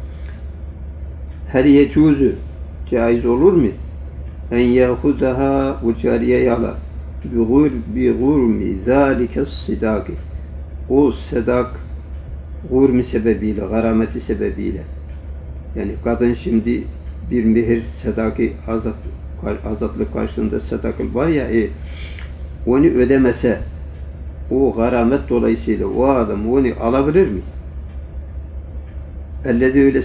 her yecuzu, caiz olur mu? En yahudaha, bu cariyeyi alır. Bi gurmi zâlike sidâki, o sedak gurmi sebebiyle, garameti sebebiyle. Yani kadın şimdi bir mehir sedaki, azatlık karşılığında sedakıl var ya, onu ödemese, o garamet dolayısıyla o adam onu alabilir mi? Ellezî, öyle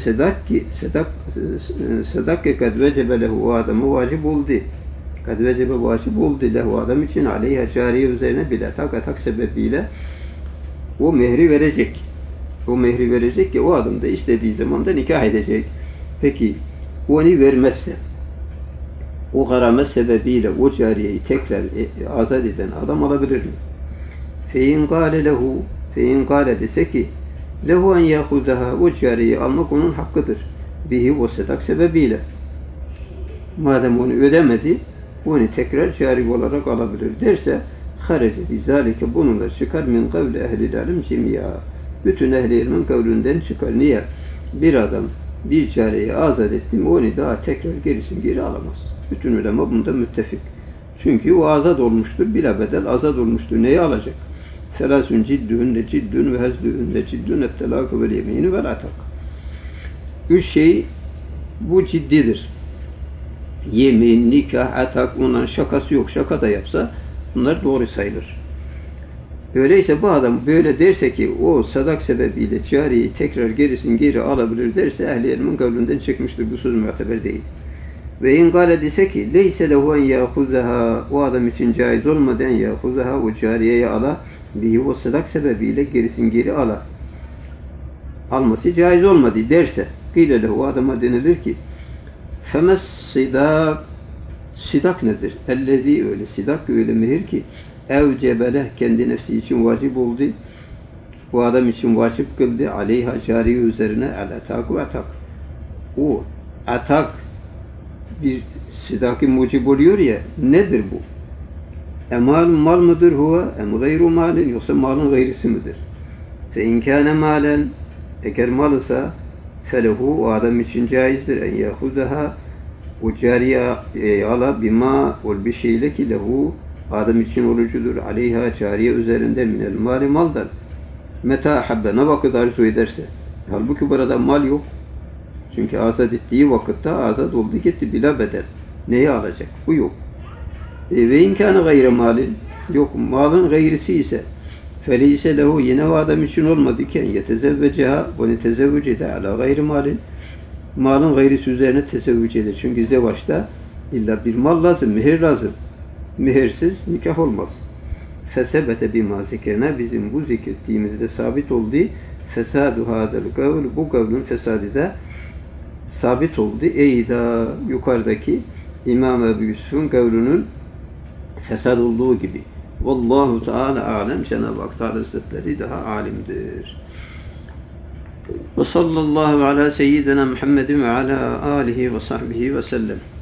sedak ki kad vecebe lehu, o adama vacip oldu. Kad vecebe, vacip oldu lehu, adam için aleyha cariye üzerine bir atak sebebiyle o mehri verecek. O mehri verecek ki o adam da istediği zaman da nikah edecek. Peki onu vermezse, o garamet sebebiyle o cariyeyi tekrar azat eden adam alabilir mi? Fein kâle dese ki lehu en yahudaha, o cariyeyi almak onun hakkıdır. Bihi, o sedak sebebiyle. Madem onu ödemedi, onu tekrar cari olarak alabilir derse harece bizalike bununla çıkar min kavli ehlil ilim cemiya. Bütün ehli ilmin kavlinden çıkar. Niye? Bir adam bir cariyeyi azat etti mi onu daha tekrar gerisini geri alamaz. Bütün ulema bunda müttefik. Çünkü o azat olmuştur. Bilabedel azat olmuştur. Neyi alacak? Selasun ciddün de ciddün ve hezdün de ciddün ettelâkı vel yemînü vel atak. Üç şey bu ciddidir. Yemin, nikah, atak, onların şakası yok. Şaka da yapsa bunlar doğru sayılır. Öyleyse bu adam böyle derse ki o sadak sebebiyle cariyeyi tekrar gerisini geri alabilir derse ehl-i ilmin kavlinden çıkmıştır. Bu söz muteber değil. Ve ingale dese ki leyse lehu en yâhuzaha o adam için caiz olmadan yâhuzaha o cariyeyi ala bihi o sadak sebebiyle gerisini geri ala. Alması caiz olmadı derse gıyle lehu o adama denilir ki femes sidak sidak nedir? Ellezî öyle sidak öyle mehir ki evcebele kendi nefsi için vacip oldu. Bu adam için vacip kıldı. Aleyha cariye üzerine el-atak ve atak. O atak bir sidaki mucib oluyor ya nedir bu? Emal mal mıdır huve? Em gayru malin yoksa malın gayrisi midir? Fe inkâne malen eğer mal ise felehu o adam için caizdir. En yahudaha o cariye ala bima ol bir şeyle ki lehu adam için olucudur. Aleyha cariye üzerinde minel mali maldan. Meta habbe ne vakit arzu ederse. Halbuki burada mal yok. Çünkü azat ettiği vakitte azat oldu gitti bila bedel. Neyi alacak? Bu yok. Ve imkanı gayre malin yok. Malın gayrisi ise feleyse lehu yine o adam için olmadıken yetezevveceha bunu tezevvüc eder ala gayri malin malın gayrisi üzerine tezevvüc eder. Çünkü zevaçta illa bir mal lazım, mehir lazım. Mehirsiz nikah olmaz. Fesebete bima zikrena bizim bu zikrettiğimizde sabit oldu. Fesadu hadel kavl bu kavlun fesadı da sabit oldu. Eyda yukarıdaki İmam Ebu Yusuf'un kavlunun fesad olduğu gibi. Vallahu Teala alem. Cenab-ı Hak Teala Hazretleri daha alimdir. Ve sallallahu ala seyyidina Muhammedin ve ala alihi ve sahbihi ve sellem.